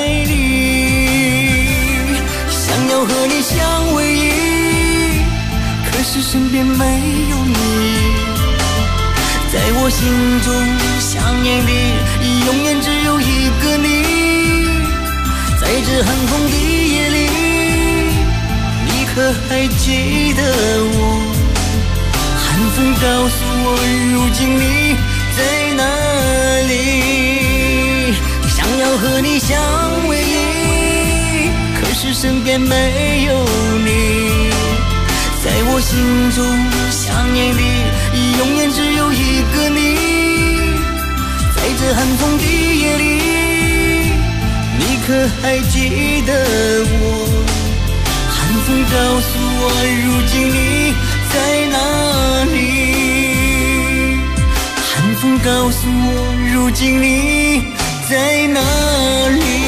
里，想要和你相偎依，可是身边没有你，在我心中想念的永远只有一个你，在这寒风的夜里，你可还记得我？寒风告诉我，如今你在哪里？想要和你相偎依，可是身边没有你，在我心中想念的永远只有一个你，在这寒风的夜里，你可还记得我？寒风告诉我，如今你在哪里？寒风告诉我，如今你在哪里？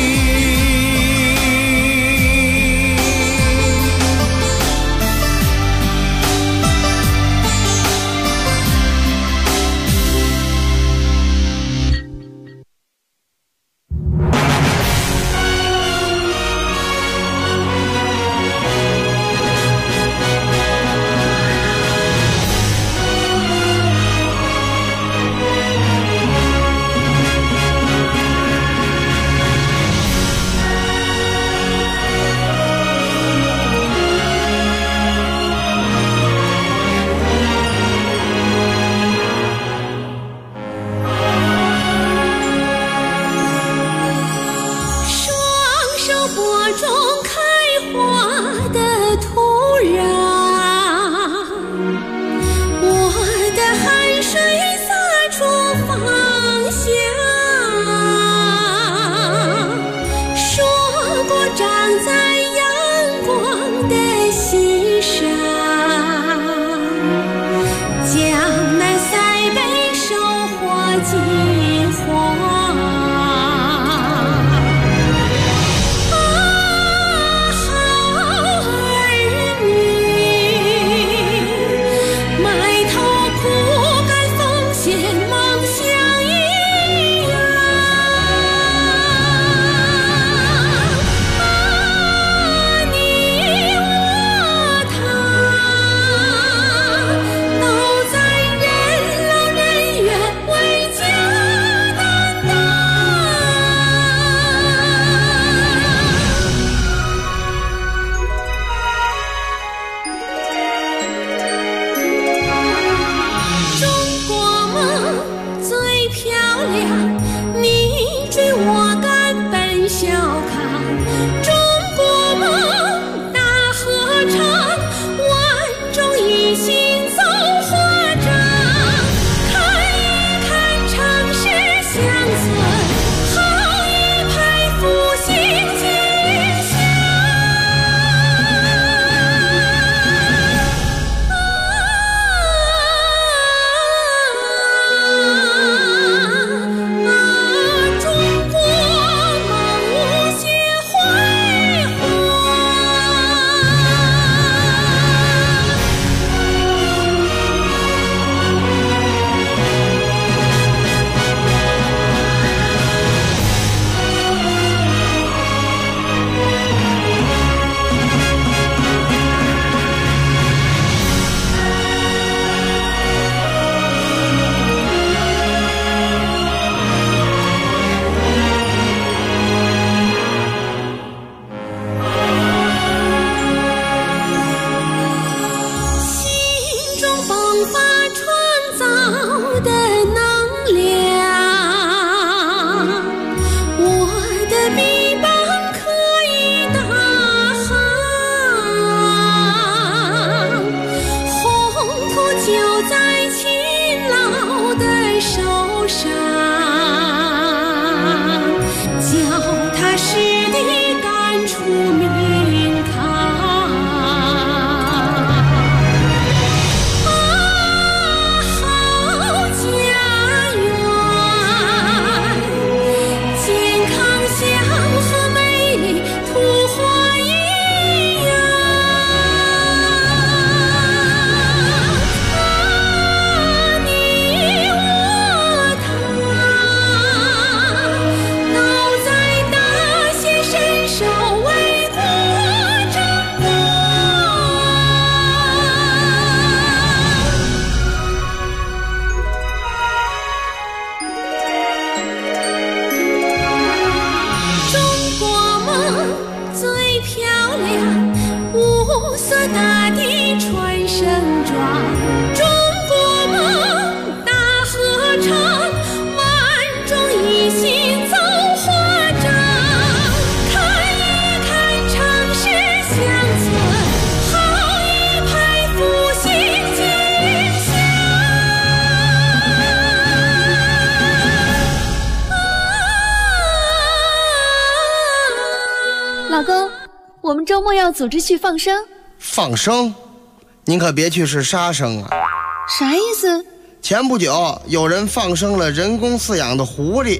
老公，我们周末要组织去放生。 放生？您可别去是杀生啊！ 啥意思？ 前不久有人放生了人工饲养的狐狸，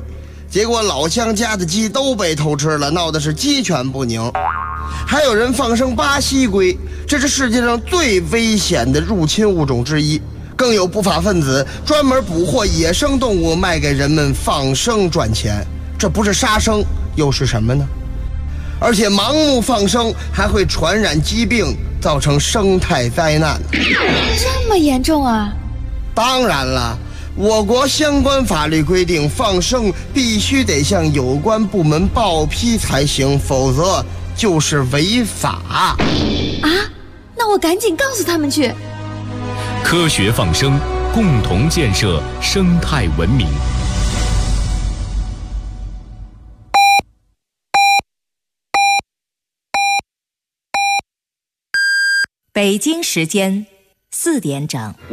结果老乡家的鸡都被偷吃了，闹的是鸡犬不宁。还有人放生巴西龟，这是世界上最危险的入侵物种之一。更有不法分子专门捕获野生动物卖给人们放生赚钱，这不是杀生又是什么呢？而且盲目放生还会传染疾病，造成生态灾难。 这么严重啊？ 当然了，我国相关法律规定，放生必须得向有关部门报批才行，否则就是违法。 啊？那我赶紧告诉他们去。 科学放生，共同建设生态文明。 北京时间4点整。